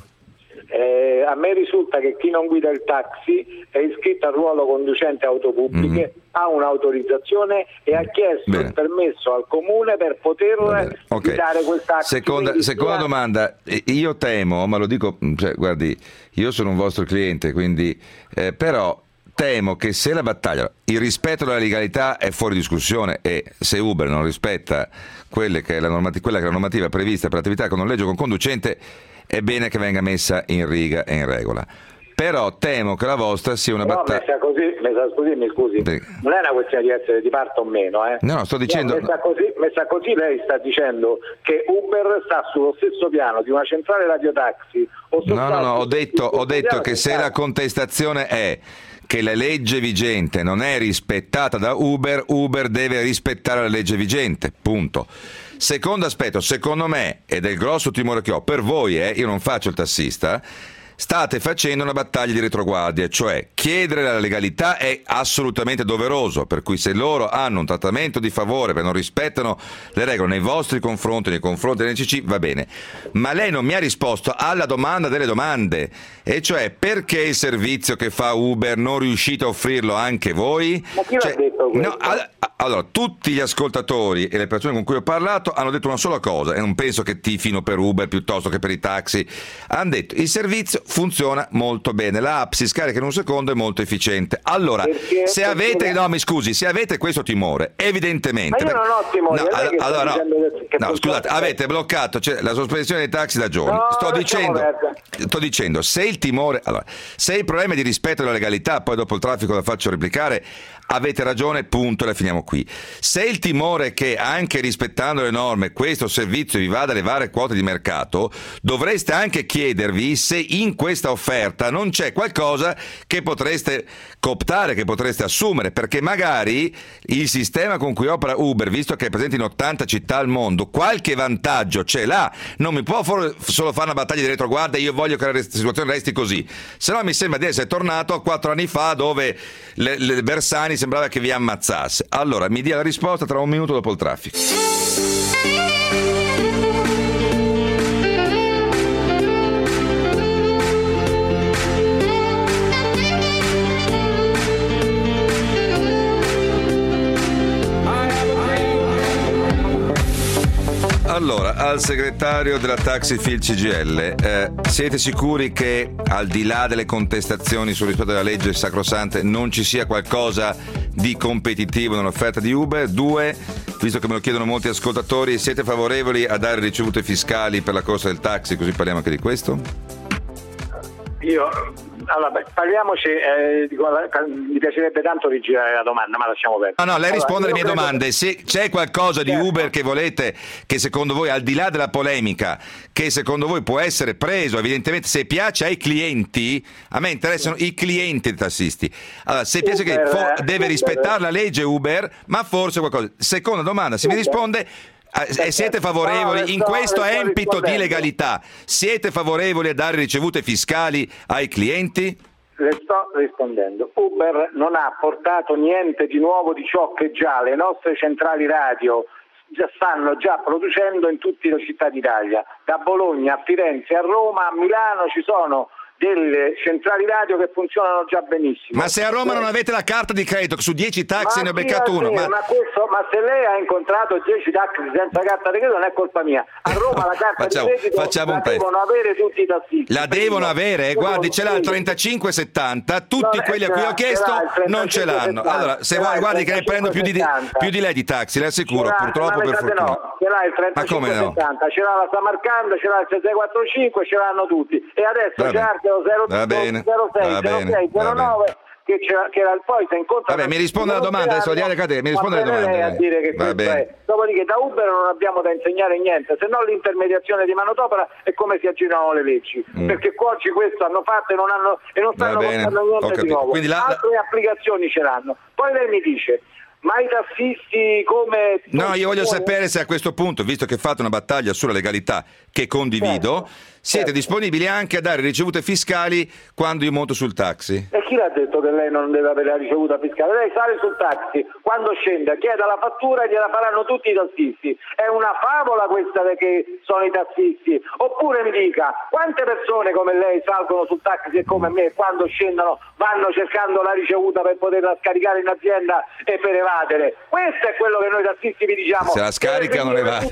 [SPEAKER 8] A me risulta che chi non guida il taxi è iscritto al ruolo conducente auto pubbliche, ha un'autorizzazione e ha chiesto il permesso al comune per poter guidare quel taxi.
[SPEAKER 2] Seconda domanda, io temo, ma lo dico, cioè, guardi, io sono un vostro cliente, quindi però temo che se la battaglia, il rispetto della legalità è fuori discussione, e se Uber non rispetta quella che è la normativa prevista per l'attività con noleggio con conducente, è bene che venga messa in riga e in regola. Però temo che la vostra sia una battaglia.
[SPEAKER 8] Mi scusi, non è una questione di essere di parte o meno.
[SPEAKER 2] No, sto dicendo.
[SPEAKER 8] Messa così, lei sta dicendo che Uber sta sullo stesso piano di una centrale radiotaxi.
[SPEAKER 2] No, ho detto che se la contestazione è che la legge vigente non è rispettata da Uber, Uber deve rispettare la legge vigente, punto. Secondo aspetto, secondo me, ed è il grosso timore che ho per voi, io non faccio il tassista, state facendo una battaglia di retroguardia, cioè chiedere la legalità è assolutamente doveroso, per cui se loro hanno un trattamento di favore perché non rispettano le regole nei vostri confronti, nei confronti dell'NCC, va bene. Ma lei non mi ha risposto alla domanda delle domande, e cioè perché il servizio che fa Uber non riuscite a offrirlo anche voi?
[SPEAKER 8] Ma chi l'ha detto questo?
[SPEAKER 2] Allora, tutti gli ascoltatori e le persone con cui ho parlato hanno detto una sola cosa, e non penso che tifino per Uber piuttosto che per i taxi. Hanno detto: il servizio funziona molto bene, la app si scarica in un secondo, è molto efficiente. Allora, se avete questo timore, evidentemente...
[SPEAKER 8] Ma io non ho timore.
[SPEAKER 2] Scusate, avete bloccato la sospensione dei taxi da giorni. Sto dicendo, se il timore... Allora, se il problema è di rispetto della legalità, poi dopo il traffico la faccio replicare, avete ragione, punto, la finiamo qui. Se il timore è che anche rispettando le norme questo servizio vi vada a levare quote di mercato, dovreste anche chiedervi se in questa offerta non c'è qualcosa che potreste cooptare, che potreste assumere, perché magari il sistema con cui opera Uber, visto che è presente in 80 città al mondo, qualche vantaggio ce l'ha. Non mi può solo fare una battaglia di retroguardia, io voglio che la situazione resti così, se no mi sembra di essere tornato a 4 anni fa, dove le Bersani sembrava che vi ammazzasse. Allora, mi dia la risposta tra un minuto dopo il traffico. Allora, al segretario della Taxifil CGIL, siete sicuri che al di là delle contestazioni sul rispetto della legge sacrosante non ci sia qualcosa di competitivo nell'offerta di Uber? 2, visto che me lo chiedono molti ascoltatori, siete favorevoli a dare ricevute fiscali per la corsa del taxi? Così parliamo anche di questo.
[SPEAKER 8] Allora, parliamoci, mi piacerebbe tanto rigirare la domanda, ma lasciamo perdere.
[SPEAKER 2] No, lei risponde alle mie domande. Se c'è qualcosa di Uber che volete, che secondo voi, al di là della polemica, che secondo voi può essere preso, evidentemente se piace ai clienti, a me interessano i clienti dei tassisti. Allora, se piace che deve rispettare la legge Uber, ma forse qualcosa. Seconda domanda, se mi risponde... E siete favorevoli in questo empito di legalità? Siete favorevoli a dare ricevute fiscali ai clienti?
[SPEAKER 8] Le sto rispondendo. Uber non ha portato niente di nuovo di ciò che già le nostre centrali radio stanno già producendo in tutte le città d'Italia. Da Bologna a Firenze, a Roma, a Milano ci sono delle centrali radio che funzionano già benissimo.
[SPEAKER 2] Ma se a Roma non avete la carta di credito, su 10 taxi ne ho beccato uno.
[SPEAKER 8] Ma se lei ha incontrato 10 taxi senza carta di credito non è colpa mia. A Roma la carta di credito la devono avere tutti i tassisti.
[SPEAKER 2] La devono avere, guardi, ce l'ha il 3570, tutti quelli a cui ho chiesto non ce l'hanno. Allora, se vuoi, guardi che ne prendo più di lei di taxi, le assicuro, purtroppo per fortuna.
[SPEAKER 8] No, ce l'ha il 3570, ce l'ha la Samarcanda, ce l'ha il 6645, ce l'hanno tutti. E adesso c'è anche lo 06, 09 che poi se incontra.
[SPEAKER 2] Vabbè, mi risponde alla domanda adesso, mi risponde alla domanda.
[SPEAKER 8] A dire che dopodiché da Uber non abbiamo da insegnare niente, se no l'intermediazione di manodopera è come si aggirano le leggi, perché oggi questo hanno fatto e non stanno portando niente di nuovo. Quindi altre applicazioni ce l'hanno. Poi lei mi dice: ma i tassisti come...
[SPEAKER 2] No, io voglio sapere se a questo punto, visto che fate una battaglia sulla legalità che condivido, siete disponibili anche a dare ricevute fiscali quando io monto sul taxi.
[SPEAKER 8] E chi l'ha detto che lei non deve avere la ricevuta fiscale? Lei sale sul taxi, quando scende chiede la fattura e gliela faranno tutti i tassisti. È una favola questa che sono i tassisti? Oppure mi dica, quante persone come lei salgono sul taxi e come me quando scendono vanno cercando la ricevuta per poterla scaricare in azienda e per evadere? Questo è quello che noi tassisti vi diciamo.
[SPEAKER 2] Se la scarica non evade,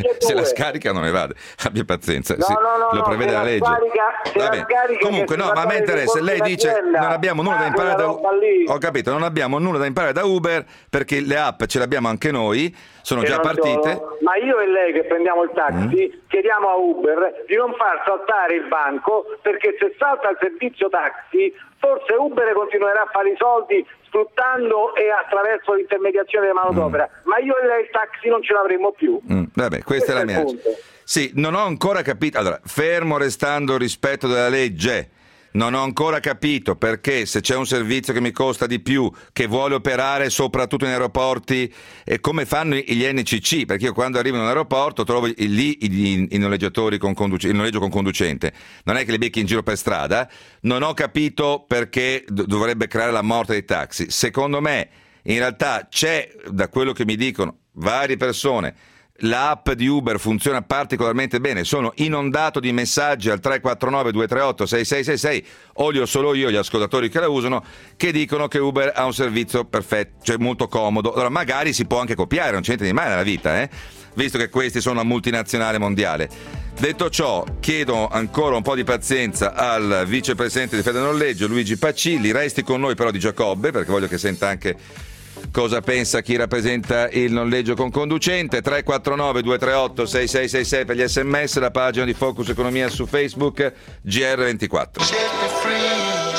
[SPEAKER 2] abbia pazienza, lo prevede la legge. Comunque no, ma a me interessa, lei dice non abbiamo nulla da imparare da ho capito, non abbiamo nulla da imparare da Uber perché le app ce le abbiamo anche noi, sono già partite.
[SPEAKER 8] Ma io e lei che prendiamo il taxi chiediamo a Uber di non far saltare il banco, perché se salta il servizio taxi forse Uber continuerà a fare i soldi sfruttando e attraverso l'intermediazione di manodopera, ma io e lei il taxi non ce l'avremo più.
[SPEAKER 2] Vabbè, questa è la mia. Sì, non ho ancora capito. Allora, fermo restando il rispetto della legge, non ho ancora capito perché se c'è un servizio che mi costa di più, che vuole operare soprattutto in aeroporti, come fanno gli NCC, perché io quando arrivo in un aeroporto trovo lì i noleggiatori il noleggio con conducente, non è che li becchi in giro per strada. Non ho capito perché dovrebbe creare la morte dei taxi. Secondo me in realtà c'è, da quello che mi dicono varie persone, l'app di Uber funziona particolarmente bene, sono inondato di messaggi al 349 238 6666, o li ho solo io, gli ascoltatori che la usano, che dicono che Uber ha un servizio perfetto, cioè molto comodo. Allora magari si può anche copiare, non c'è niente di male nella vita, visto che questi sono una multinazionale mondiale. Detto ciò, chiedo ancora un po' di pazienza al vicepresidente di Federnoleggio, Luigi Pacilli. Resti con noi però Di Giacobbe, perché voglio che senta anche cosa pensa chi rappresenta il noleggio con conducente. 349 238 6666 per gli sms, la pagina di Focus Economia su Facebook, GR24.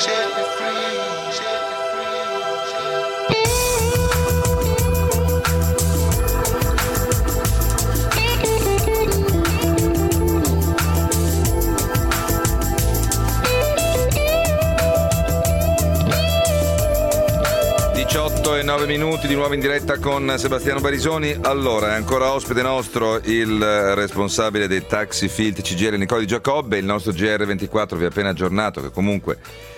[SPEAKER 2] 18:09 minuti, di nuovo in diretta con Sebastiano Barisoni. Allora, è ancora ospite nostro il responsabile dei taxi Filt CGL, Nicola Di Giacobbe. Il nostro GR24 vi ha appena aggiornato che comunque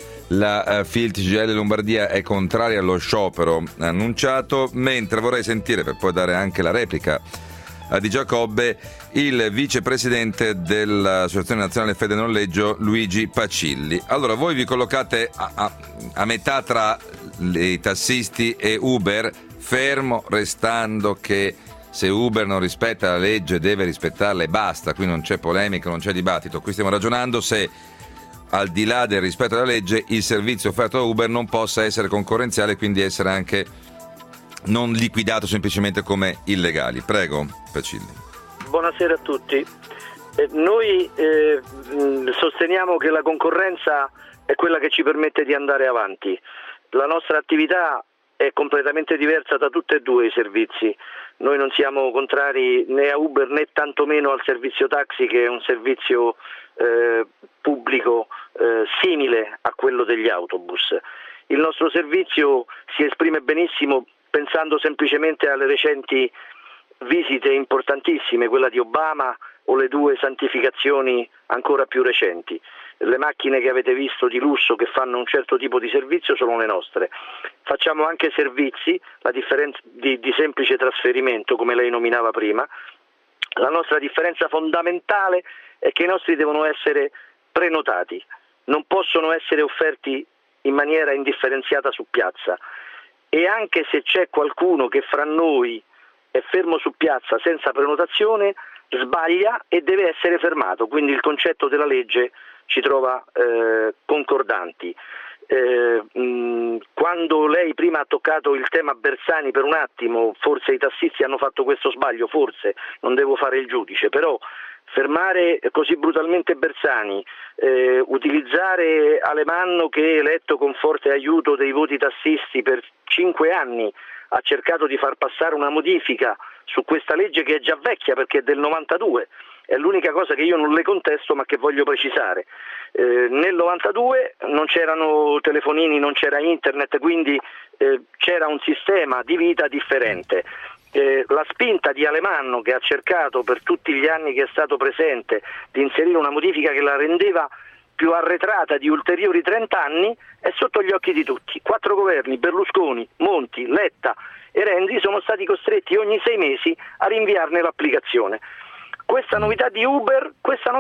[SPEAKER 2] la Filt CGL Lombardia è contraria allo sciopero annunciato, mentre vorrei sentire, per poi dare anche la replica a Di Giacobbe, il vicepresidente dell'Associazione Nazionale Federnoleggio, Luigi Pacilli. Allora, voi vi collocate a metà tra i tassisti e Uber, fermo restando che se Uber non rispetta la legge deve rispettarla e basta, qui non c'è polemica, non c'è dibattito. Qui stiamo ragionando se, al di là del rispetto della legge, il servizio offerto da Uber non possa essere concorrenziale e quindi essere anche non liquidato semplicemente come illegali. Prego, Pacilli.
[SPEAKER 11] Buonasera a tutti. Noi sosteniamo che la concorrenza è quella che ci permette di andare avanti. La nostra attività è completamente diversa da tutti e due i servizi. Noi non siamo contrari né a Uber né tantomeno al servizio taxi, che è un servizio pubblico simile a quello degli autobus. Il nostro servizio si esprime benissimo pensando semplicemente alle recenti visite importantissime, quella di Obama o le due santificazioni ancora più recenti. Le macchine che avete visto di lusso che fanno un certo tipo di servizio sono le nostre. Facciamo anche servizi, la differenza di semplice trasferimento, come lei nominava prima. La nostra differenza fondamentale è che i nostri devono essere prenotati, non possono essere offerti in maniera indifferenziata su piazza. E anche se c'è qualcuno che fra noi è fermo su piazza senza prenotazione, sbaglia e deve essere fermato, quindi il concetto della legge ci trova concordanti. Quando lei prima ha toccato il tema Bersani per un attimo, forse i tassisti hanno fatto questo sbaglio, forse, non devo fare il giudice, però fermare così brutalmente Bersani, utilizzare Alemanno che eletto con forte aiuto dei voti tassisti per 5 anni ha cercato di far passare una modifica su questa legge che è già vecchia perché è del 92, è l'unica cosa che io non le contesto ma che voglio precisare. Nel 92 non c'erano telefonini, non c'era internet, quindi c'era un sistema di vita differente. La spinta di Alemanno, che ha cercato per tutti gli anni che è stato presente di inserire una modifica che la rendeva più arretrata di ulteriori 30 anni, è sotto gli occhi di tutti. 4 governi, Berlusconi, Monti, Letta e Renzi, sono stati costretti ogni 6 mesi a rinviarne l'applicazione. Questa novità di Uber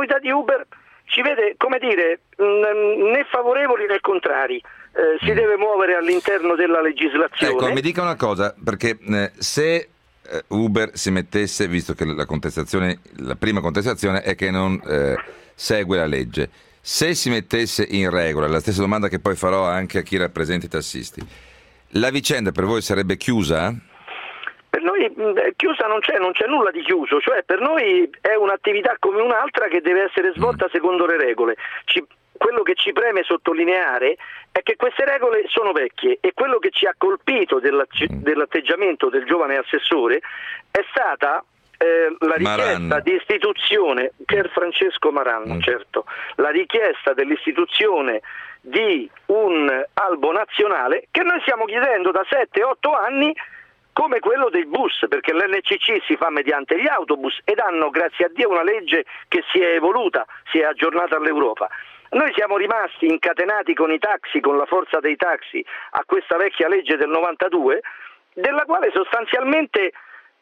[SPEAKER 11] ci vede, come dire, né favorevoli né contrari. Si deve muovere all'interno della legislazione.
[SPEAKER 2] Ecco, mi dica una cosa, perché se Uber si mettesse, visto che la prima contestazione è che non segue la legge, se si mettesse in regola, la stessa domanda che poi farò anche a chi rappresenta i tassisti, la vicenda per voi sarebbe chiusa?
[SPEAKER 11] Per noi chiusa non c'è nulla di chiuso, cioè per noi è un'attività come un'altra che deve essere svolta secondo le regole. Quello che ci preme sottolineare è che queste regole sono vecchie e quello che ci ha colpito dell'atteggiamento del giovane assessore è stata la richiesta di istituzione, Pier Francesco Maran, certo, la richiesta dell'istituzione di un albo nazionale che noi stiamo chiedendo da 7-8 anni, come quello dei bus, perché l'NCC si fa mediante gli autobus ed hanno, grazie a Dio, una legge che si è evoluta, si è aggiornata all'Europa. Noi siamo rimasti incatenati con i taxi, con la forza dei taxi, a questa vecchia legge del 92, della quale sostanzialmente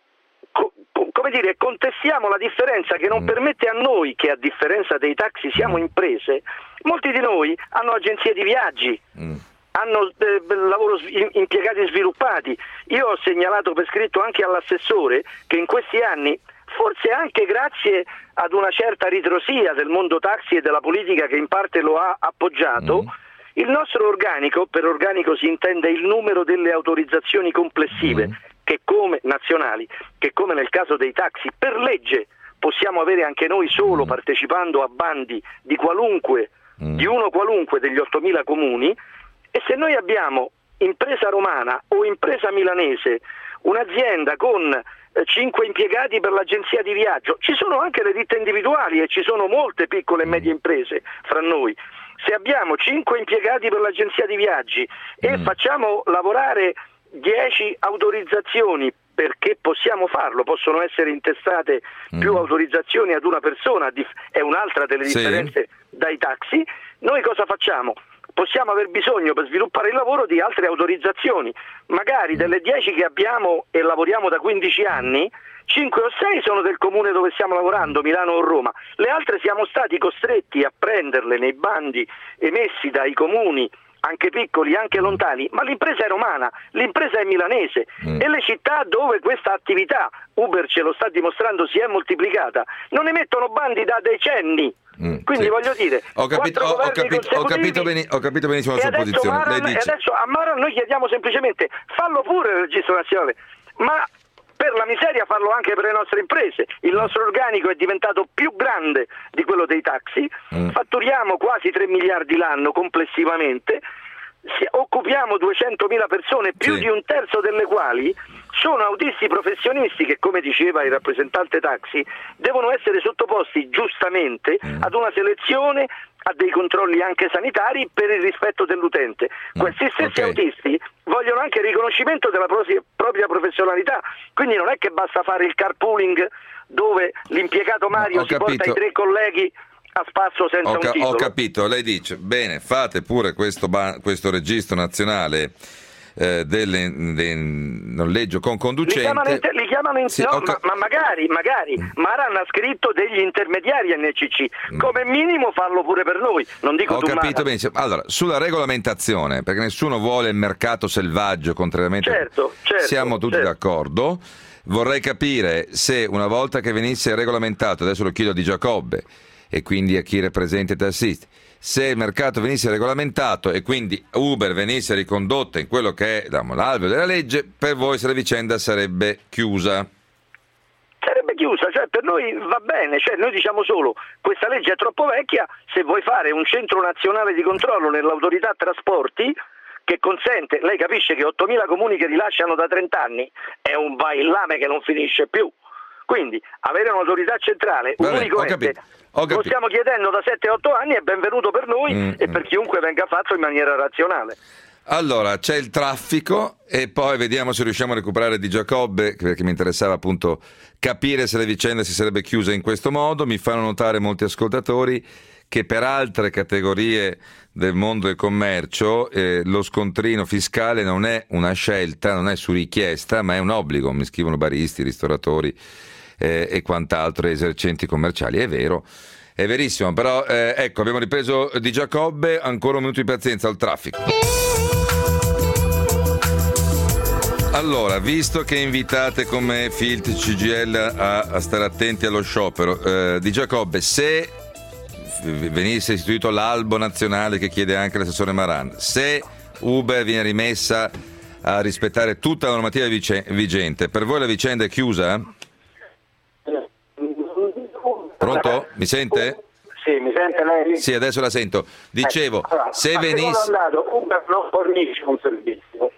[SPEAKER 11] come dire, contestiamo la differenza che non permette a noi, che a differenza dei taxi siamo imprese, molti di noi hanno agenzie di viaggi, hanno impiegati sviluppati. Io ho segnalato per scritto anche all'assessore che in questi anni, forse anche grazie ad una certa ritrosia del mondo taxi e della politica che in parte lo ha appoggiato, il nostro organico, per organico si intende il numero delle autorizzazioni complessive, che come nazionali, che come nel caso dei taxi, per legge possiamo avere anche noi solo partecipando a bandi di qualunque, di uno qualunque degli 8.000 comuni, e se noi abbiamo impresa romana o impresa milanese, un'azienda con 5 impiegati per l'agenzia di viaggio, ci sono anche le ditte individuali e ci sono molte piccole e medie imprese fra noi. Se abbiamo 5 impiegati per l'agenzia di viaggi e facciamo lavorare 10 autorizzazioni, perché possiamo farlo, possono essere intestate più autorizzazioni ad una persona, è un'altra delle differenze dai taxi, noi cosa facciamo? Possiamo aver bisogno per sviluppare il lavoro di altre autorizzazioni, magari delle 10 che abbiamo e lavoriamo da 15 anni, 5 o 6 sono del comune dove stiamo lavorando, Milano o Roma, le altre siamo stati costretti a prenderle nei bandi emessi dai comuni, anche piccoli, anche lontani, ma l'impresa è romana, l'impresa è milanese e le città dove questa attività, Uber ce lo sta dimostrando, si è moltiplicata, non emettono bandi da decenni. Quindi voglio dire,
[SPEAKER 2] ho capito benissimo la sua posizione.
[SPEAKER 11] Adesso a Maran noi chiediamo semplicemente fallo pure il registro nazionale, ma per la miseria farlo anche per le nostre imprese. Il nostro organico è diventato più grande di quello dei taxi, fatturiamo quasi 3 miliardi l'anno complessivamente, occupiamo 200.000 persone, più di un terzo delle quali sono autisti professionisti che, come diceva il rappresentante taxi, devono essere sottoposti giustamente ad una selezione, a dei controlli anche sanitari per il rispetto dell'utente. Questi stessi autisti vogliono anche riconoscimento della propria professionalità, quindi non è che basta fare il carpooling dove l'impiegato Mario si porta i 3 colleghi a spasso senza un titolo.
[SPEAKER 2] Ho capito, lei dice bene, fate pure questo registro nazionale del noleggio con conducente.
[SPEAKER 11] Li chiamano ma magari Maran ha scritto degli intermediari NCC, come minimo farlo pure per noi, non dico tu.
[SPEAKER 2] Ho capito benissimo. Allora, sulla regolamentazione, perché nessuno vuole il mercato selvaggio, contrariamente
[SPEAKER 11] certo,
[SPEAKER 2] siamo tutti d'accordo. Vorrei capire se una volta che venisse regolamentato, adesso lo chiedo a Di Giacobbe e quindi a chi rappresenta i tassisti, se il mercato venisse regolamentato e quindi Uber venisse ricondotta in quello che è l'alveo della legge, per voi se la vicenda sarebbe chiusa?
[SPEAKER 11] Sarebbe chiusa, cioè per noi va bene, cioè noi diciamo solo questa legge è troppo vecchia, se vuoi fare un centro nazionale di controllo nell'autorità trasporti che consente, lei capisce che 8.000 comuni che rilasciano da 30 anni è un bailame che non finisce più. Quindi avere un'autorità centrale, un unico ente, lo stiamo chiedendo da 7-8 anni, è benvenuto per noi e per chiunque venga fatto in maniera razionale.
[SPEAKER 2] Allora, c'è il traffico e poi vediamo se riusciamo a recuperare Di Giacobbe, perché mi interessava appunto capire se la vicenda si sarebbe chiusa in questo modo. Mi fanno notare molti ascoltatori che per altre categorie del mondo del commercio lo scontrino fiscale non è una scelta, non è su richiesta, ma è un obbligo. Mi scrivono baristi, ristoratori e quant'altro, esercenti commerciali. È vero, è verissimo, però ecco, abbiamo ripreso Di Giacobbe, ancora un minuto di pazienza al traffico. Allora, visto che invitate come Filt CGL a stare attenti allo sciopero, Di Giacobbe, se venisse istituito l'albo nazionale che chiede anche l'assessore Maran, se Uber viene rimessa a rispettare tutta la normativa vigente, per voi la vicenda è chiusa? Pronto? Mi sente?
[SPEAKER 8] Sì, mi sente lei?
[SPEAKER 2] Sì, adesso la sento. Dicevo,
[SPEAKER 8] allora,
[SPEAKER 2] se venisse...
[SPEAKER 8] Uber non fornisce un servizio,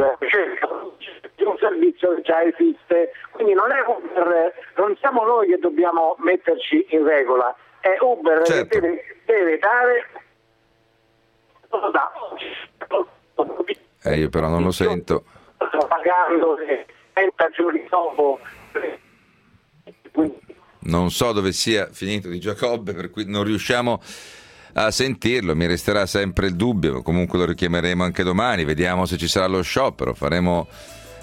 [SPEAKER 8] un servizio che già esiste, quindi non è Uber, non siamo noi che dobbiamo metterci in regola, è Uber che deve dare...
[SPEAKER 2] io però non lo sento.
[SPEAKER 8] Sto pagando 30 giorni dopo...
[SPEAKER 2] Non so dove sia finito Di Giacobbe, per cui non riusciamo a sentirlo, mi resterà sempre il dubbio, comunque lo richiameremo anche domani, vediamo se ci sarà lo sciopero, faremo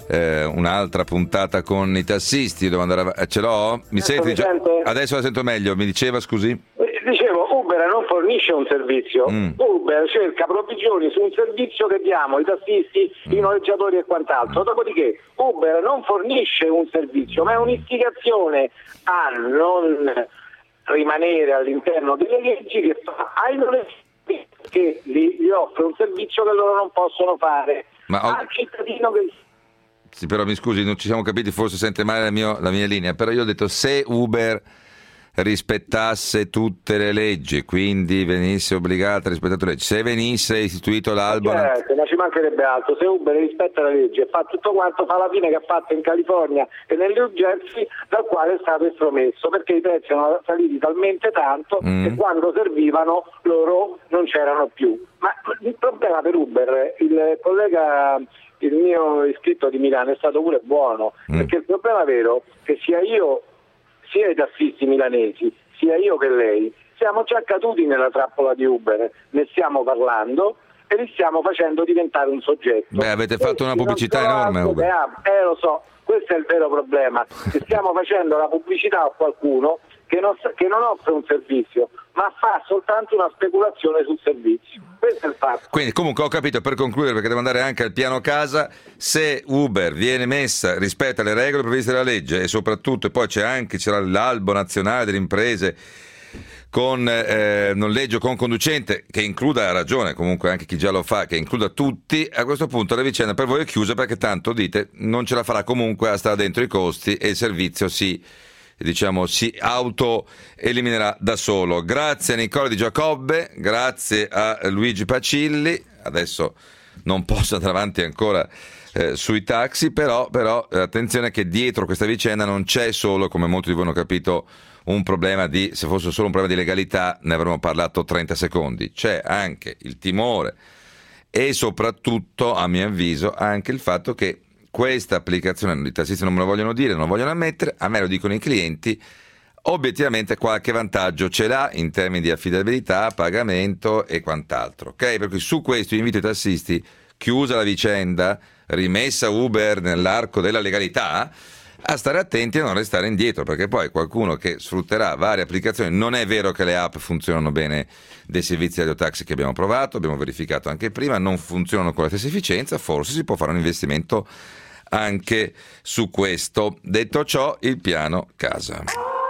[SPEAKER 2] un'altra puntata con i tassisti. Devo andare ce l'ho? Mi senti? Adesso la sento meglio. Mi diceva, scusi?
[SPEAKER 8] Dicevo, Uber non fornisce un servizio. Uber cerca provvigioni su un servizio che diamo i tassisti, i noleggiatori e quant'altro. Dopodiché Uber non fornisce un servizio, ma è un'istigazione a non rimanere all'interno delle leggi che fa ai noleggiatori, che gli offre un servizio che loro non possono fare. Al cittadino che...
[SPEAKER 2] Sì, però mi scusi, non ci siamo capiti, forse sente male la mia linea, però io ho detto se Uber rispettasse tutte le leggi, quindi venisse obbligata a rispettare le leggi, se venisse istituito l'albo...
[SPEAKER 8] Certo, ma ci mancherebbe altro, se Uber rispetta la legge e fa tutto quanto, fa la fine che ha fatto in California e nel New Jersey, dal quale è stato estromesso, perché i prezzi erano saliti talmente tanto che quando servivano loro non c'erano più. Ma il problema per Uber, il collega... il mio iscritto di Milano è stato pure buono, perché il problema vero è che sia i tassisti milanesi, sia io che lei, siamo già caduti nella trappola di Uber, ne stiamo parlando e li stiamo facendo diventare un soggetto.
[SPEAKER 2] Beh, avete fatto una pubblicità enorme Uber.
[SPEAKER 8] Lo so, questo è il vero problema, che stiamo facendo la pubblicità a qualcuno che non offre un servizio, ma fa soltanto una speculazione sul servizio. Questo è il fatto.
[SPEAKER 2] Quindi comunque ho capito, per concludere, perché devo andare anche al piano casa, se Uber viene messa rispetto alle regole previste dalla legge e soprattutto, e poi c'era l'albo nazionale delle imprese con noleggio con conducente che includa, ha ragione comunque anche chi già lo fa, che includa tutti, a questo punto la vicenda per voi è chiusa, perché tanto dite non ce la farà comunque a stare dentro i costi e il servizio si auto-eliminerà da solo. Grazie a Nicola Di Giacobbe, grazie a Luigi Pacilli. Adesso non posso andare avanti ancora sui taxi, però attenzione che dietro questa vicenda non c'è solo, come molti di voi hanno capito, un problema se fosse solo un problema di legalità ne avremmo parlato 30 secondi. C'è anche il timore e soprattutto, a mio avviso, anche il fatto che questa applicazione, i tassisti non me lo vogliono dire, non lo vogliono ammettere, a me lo dicono i clienti, obiettivamente qualche vantaggio ce l'ha in termini di affidabilità, pagamento e quant'altro, ok? Per cui su questo invito i tassisti, chiusa la vicenda, rimessa Uber nell'arco della legalità, a stare attenti a non restare indietro, perché poi qualcuno che sfrutterà varie applicazioni, non è vero che le app funzionano bene dei servizi radiotaxi che abbiamo provato, abbiamo verificato anche prima, non funzionano con la stessa efficienza, forse si può fare un investimento anche su questo. Detto ciò, il piano casa.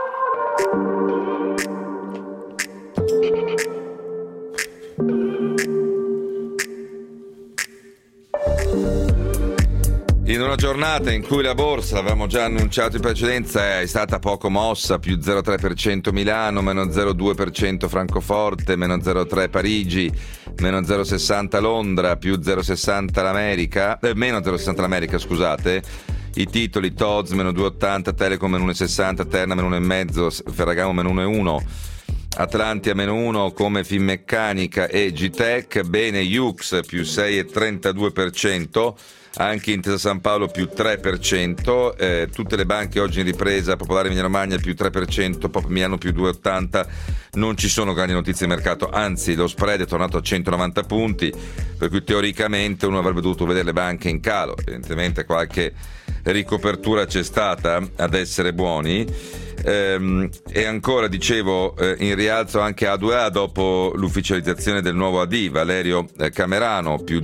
[SPEAKER 2] In una giornata in cui la borsa, l'avevamo già annunciato in precedenza, è stata poco mossa, più 0,3% Milano, meno 0,2% Francoforte, meno 0,3% Parigi, meno 0,60% Londra, più 0,60% l'America, meno 0,60% l'America, scusate. I titoli TODS meno 2,80, Telecom meno 1,60, Terna meno 1,5, Ferragamo meno 1,1, Atlantia meno 1 come Finmeccanica e Gtech, bene Yux più 6,32%, anche Intesa San Paolo più 3%, tutte le banche oggi in ripresa, Popolare Emilia Romagna più 3%, Pop Milano più 2,80%, non ci sono grandi notizie di mercato, anzi lo spread è tornato a 190 punti, per cui teoricamente uno avrebbe dovuto vedere le banche in calo, evidentemente qualche ricopertura c'è stata ad essere buoni. E ancora dicevo in rialzo anche A2A dopo l'ufficializzazione del nuovo AD Valerio Camerano più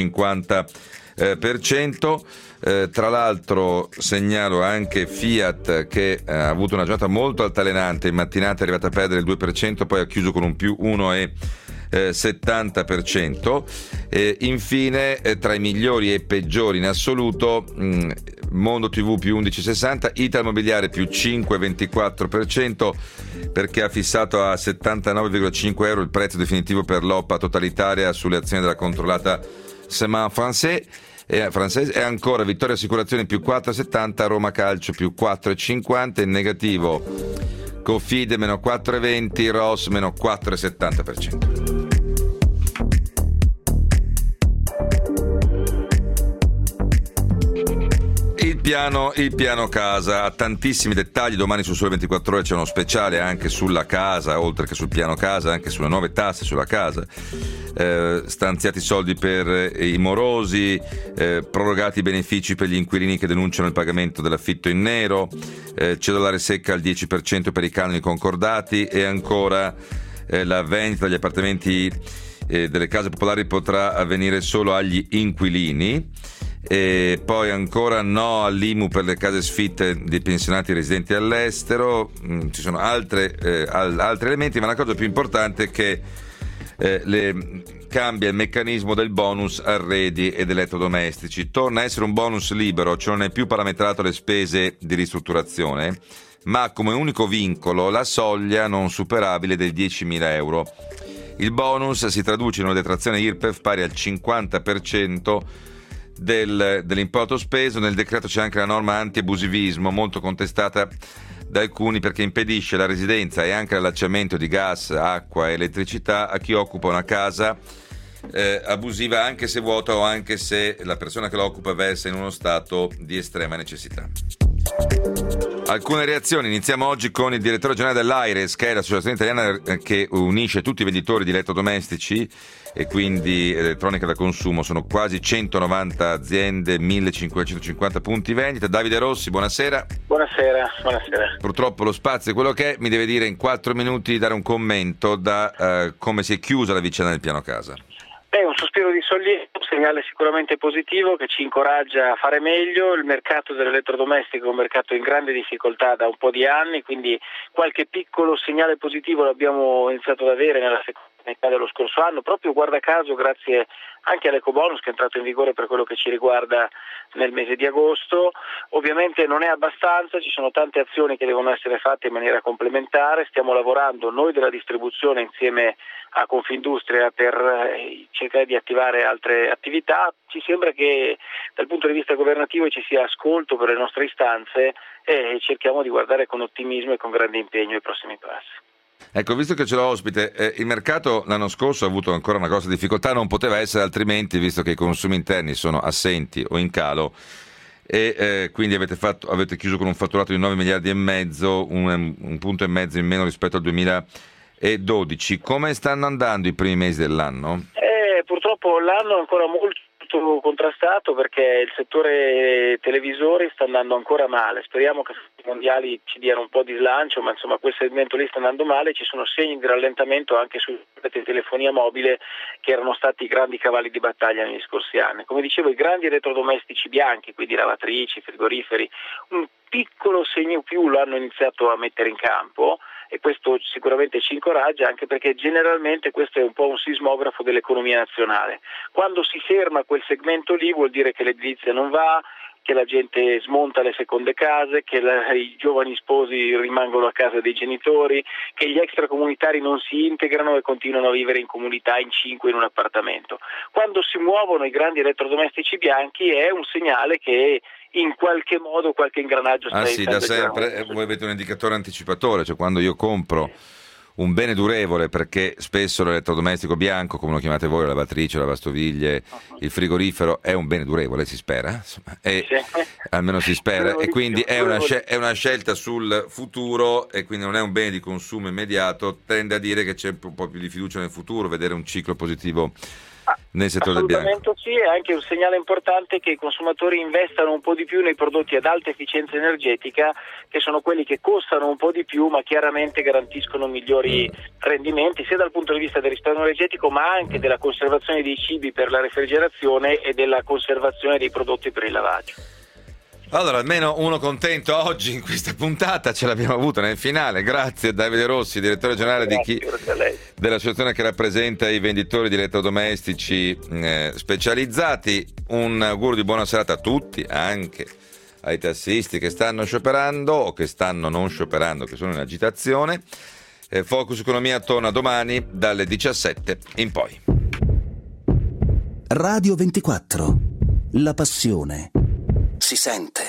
[SPEAKER 2] 2,50%. Tra l'altro segnalo anche Fiat che ha avuto una giornata molto altalenante, in mattinata è arrivata a perdere il 2%, poi ha chiuso con un più 1,70%. Infine tra i migliori e peggiori in assoluto Mondo TV più 11,60%, Italmobiliare più 5,24% perché ha fissato a 79,5 euro il prezzo definitivo per l'OPA totalitaria sulle azioni della controllata Seman Français, e ancora Vittoria Assicurazioni più 4,70%, Roma Calcio più 4,50%, in negativo Cofide meno 4,20%, Ross meno 4,70%. piano casa ha tantissimi dettagli. Domani su Sole 24 Ore c'è uno speciale anche sulla casa, oltre che sul piano casa, anche sulle nuove tasse sulla casa. Stanziati soldi per i morosi, prorogati i benefici per gli inquilini che denunciano il pagamento dell'affitto in nero, cedolare secca al 10% per i canoni concordati, e ancora la vendita degli appartamenti delle case popolari potrà avvenire solo agli inquilini. E poi ancora no all'IMU per le case sfitte dei pensionati residenti all'estero. Ci sono altri elementi, ma la cosa più importante è che cambia il meccanismo del bonus arredi ed elettrodomestici. Torna a essere un bonus libero, cioè non è più parametrato alle spese di ristrutturazione, ma come unico vincolo la soglia non superabile dei 10.000 euro. Il bonus si traduce in una detrazione IRPEF pari al 50% dell'importo speso. Nel decreto c'è anche la norma anti-abusivismo, molto contestata da alcuni perché impedisce la residenza e anche l'allacciamento di gas, acqua e elettricità a chi occupa una casa abusiva, anche se vuota o anche se la persona che la occupa versa in uno stato di estrema necessità. Alcune reazioni. Iniziamo oggi con il direttore generale dell'AIRES, che è l'associazione italiana che unisce tutti i venditori di elettrodomestici e quindi elettronica da consumo. Sono quasi 190 aziende, 1550 punti vendita. Davide Rossi, buonasera.
[SPEAKER 12] Buonasera.
[SPEAKER 2] Purtroppo lo spazio è quello che è. Mi deve dire in 4 minuti, dare un commento da come si è chiusa la vicenda del piano casa.
[SPEAKER 12] Un sospiro di sollievo, un segnale sicuramente positivo che ci incoraggia a fare meglio. Il mercato dell'elettrodomestico è un mercato in grande difficoltà da un po' di anni, quindi qualche piccolo segnale positivo l'abbiamo iniziato ad avere nella seconda metà dello scorso anno, proprio guarda caso grazie anche all'ecobonus che è entrato in vigore per quello che ci riguarda nel mese di agosto. Ovviamente non è abbastanza, ci sono tante azioni che devono essere fatte in maniera complementare. Stiamo lavorando noi della distribuzione insieme a Confindustria per cercare di attivare altre attività. Ci sembra che dal punto di vista governativo ci sia ascolto per le nostre istanze e cerchiamo di guardare con ottimismo e con grande impegno i prossimi passi.
[SPEAKER 2] Ecco, visto che ce l'ho ospite, il mercato l'anno scorso ha avuto ancora una grossa difficoltà, non poteva essere altrimenti, visto che i consumi interni sono assenti o in calo, e quindi avete chiuso con un fatturato di 9 miliardi e mezzo, un punto e mezzo in meno rispetto al 2012. Come stanno andando i primi mesi dell'anno?
[SPEAKER 12] Purtroppo l'anno è ancora molto contrastato perché il settore televisori sta andando ancora male. Speriamo che i mondiali ci diano un po' di slancio, ma insomma quel segmento lì sta andando male. Ci sono segni di rallentamento anche sulla telefonia mobile, che erano stati i grandi cavalli di battaglia negli scorsi anni. Come dicevo, i grandi elettrodomestici bianchi, quindi lavatrici, frigoriferi, un piccolo segno più l'hanno iniziato a mettere in campo, e questo sicuramente ci incoraggia, anche perché generalmente questo è un po' un sismografo dell'economia nazionale. Quando si ferma quel segmento lì vuol dire che l'edilizia non va, che la gente smonta le seconde case, che i giovani sposi rimangono a casa dei genitori, che gli extracomunitari non si integrano e continuano a vivere in comunità in 5 in un appartamento. Quando si muovono i grandi elettrodomestici bianchi è un segnale che in qualche modo qualche ingranaggio sta
[SPEAKER 2] da sempre. Voi avete un indicatore anticipatore, cioè quando io compro un bene durevole, perché spesso l'elettrodomestico bianco, come lo chiamate voi, la lavatrice, la lavastoviglie, il frigorifero, è un bene durevole, si spera, insomma, almeno si spera, e quindi è una scelta sul futuro, e quindi non è un bene di consumo immediato. Tende a dire che c'è un po' più di fiducia nel futuro, vedere un ciclo positivo nel settore del bianco.
[SPEAKER 12] Assolutamente sì, è anche un segnale importante che i consumatori investano un po' di più nei prodotti ad alta efficienza energetica, che sono quelli che costano un po' di più ma chiaramente garantiscono migliori rendimenti, sia dal punto di vista del risparmio energetico ma anche della conservazione dei cibi per la refrigerazione e della conservazione dei prodotti per il lavaggio.
[SPEAKER 2] Allora, almeno uno contento oggi in questa puntata ce l'abbiamo avuta nel finale. Grazie a Davide Rossi, direttore generale dell'associazione che rappresenta i venditori di elettrodomestici specializzati. Un augurio di buona serata a tutti, anche ai tassisti che stanno scioperando o che stanno non scioperando, che sono in agitazione. Focus Economia torna domani dalle 17 in poi.
[SPEAKER 1] Radio 24. La passione si sente.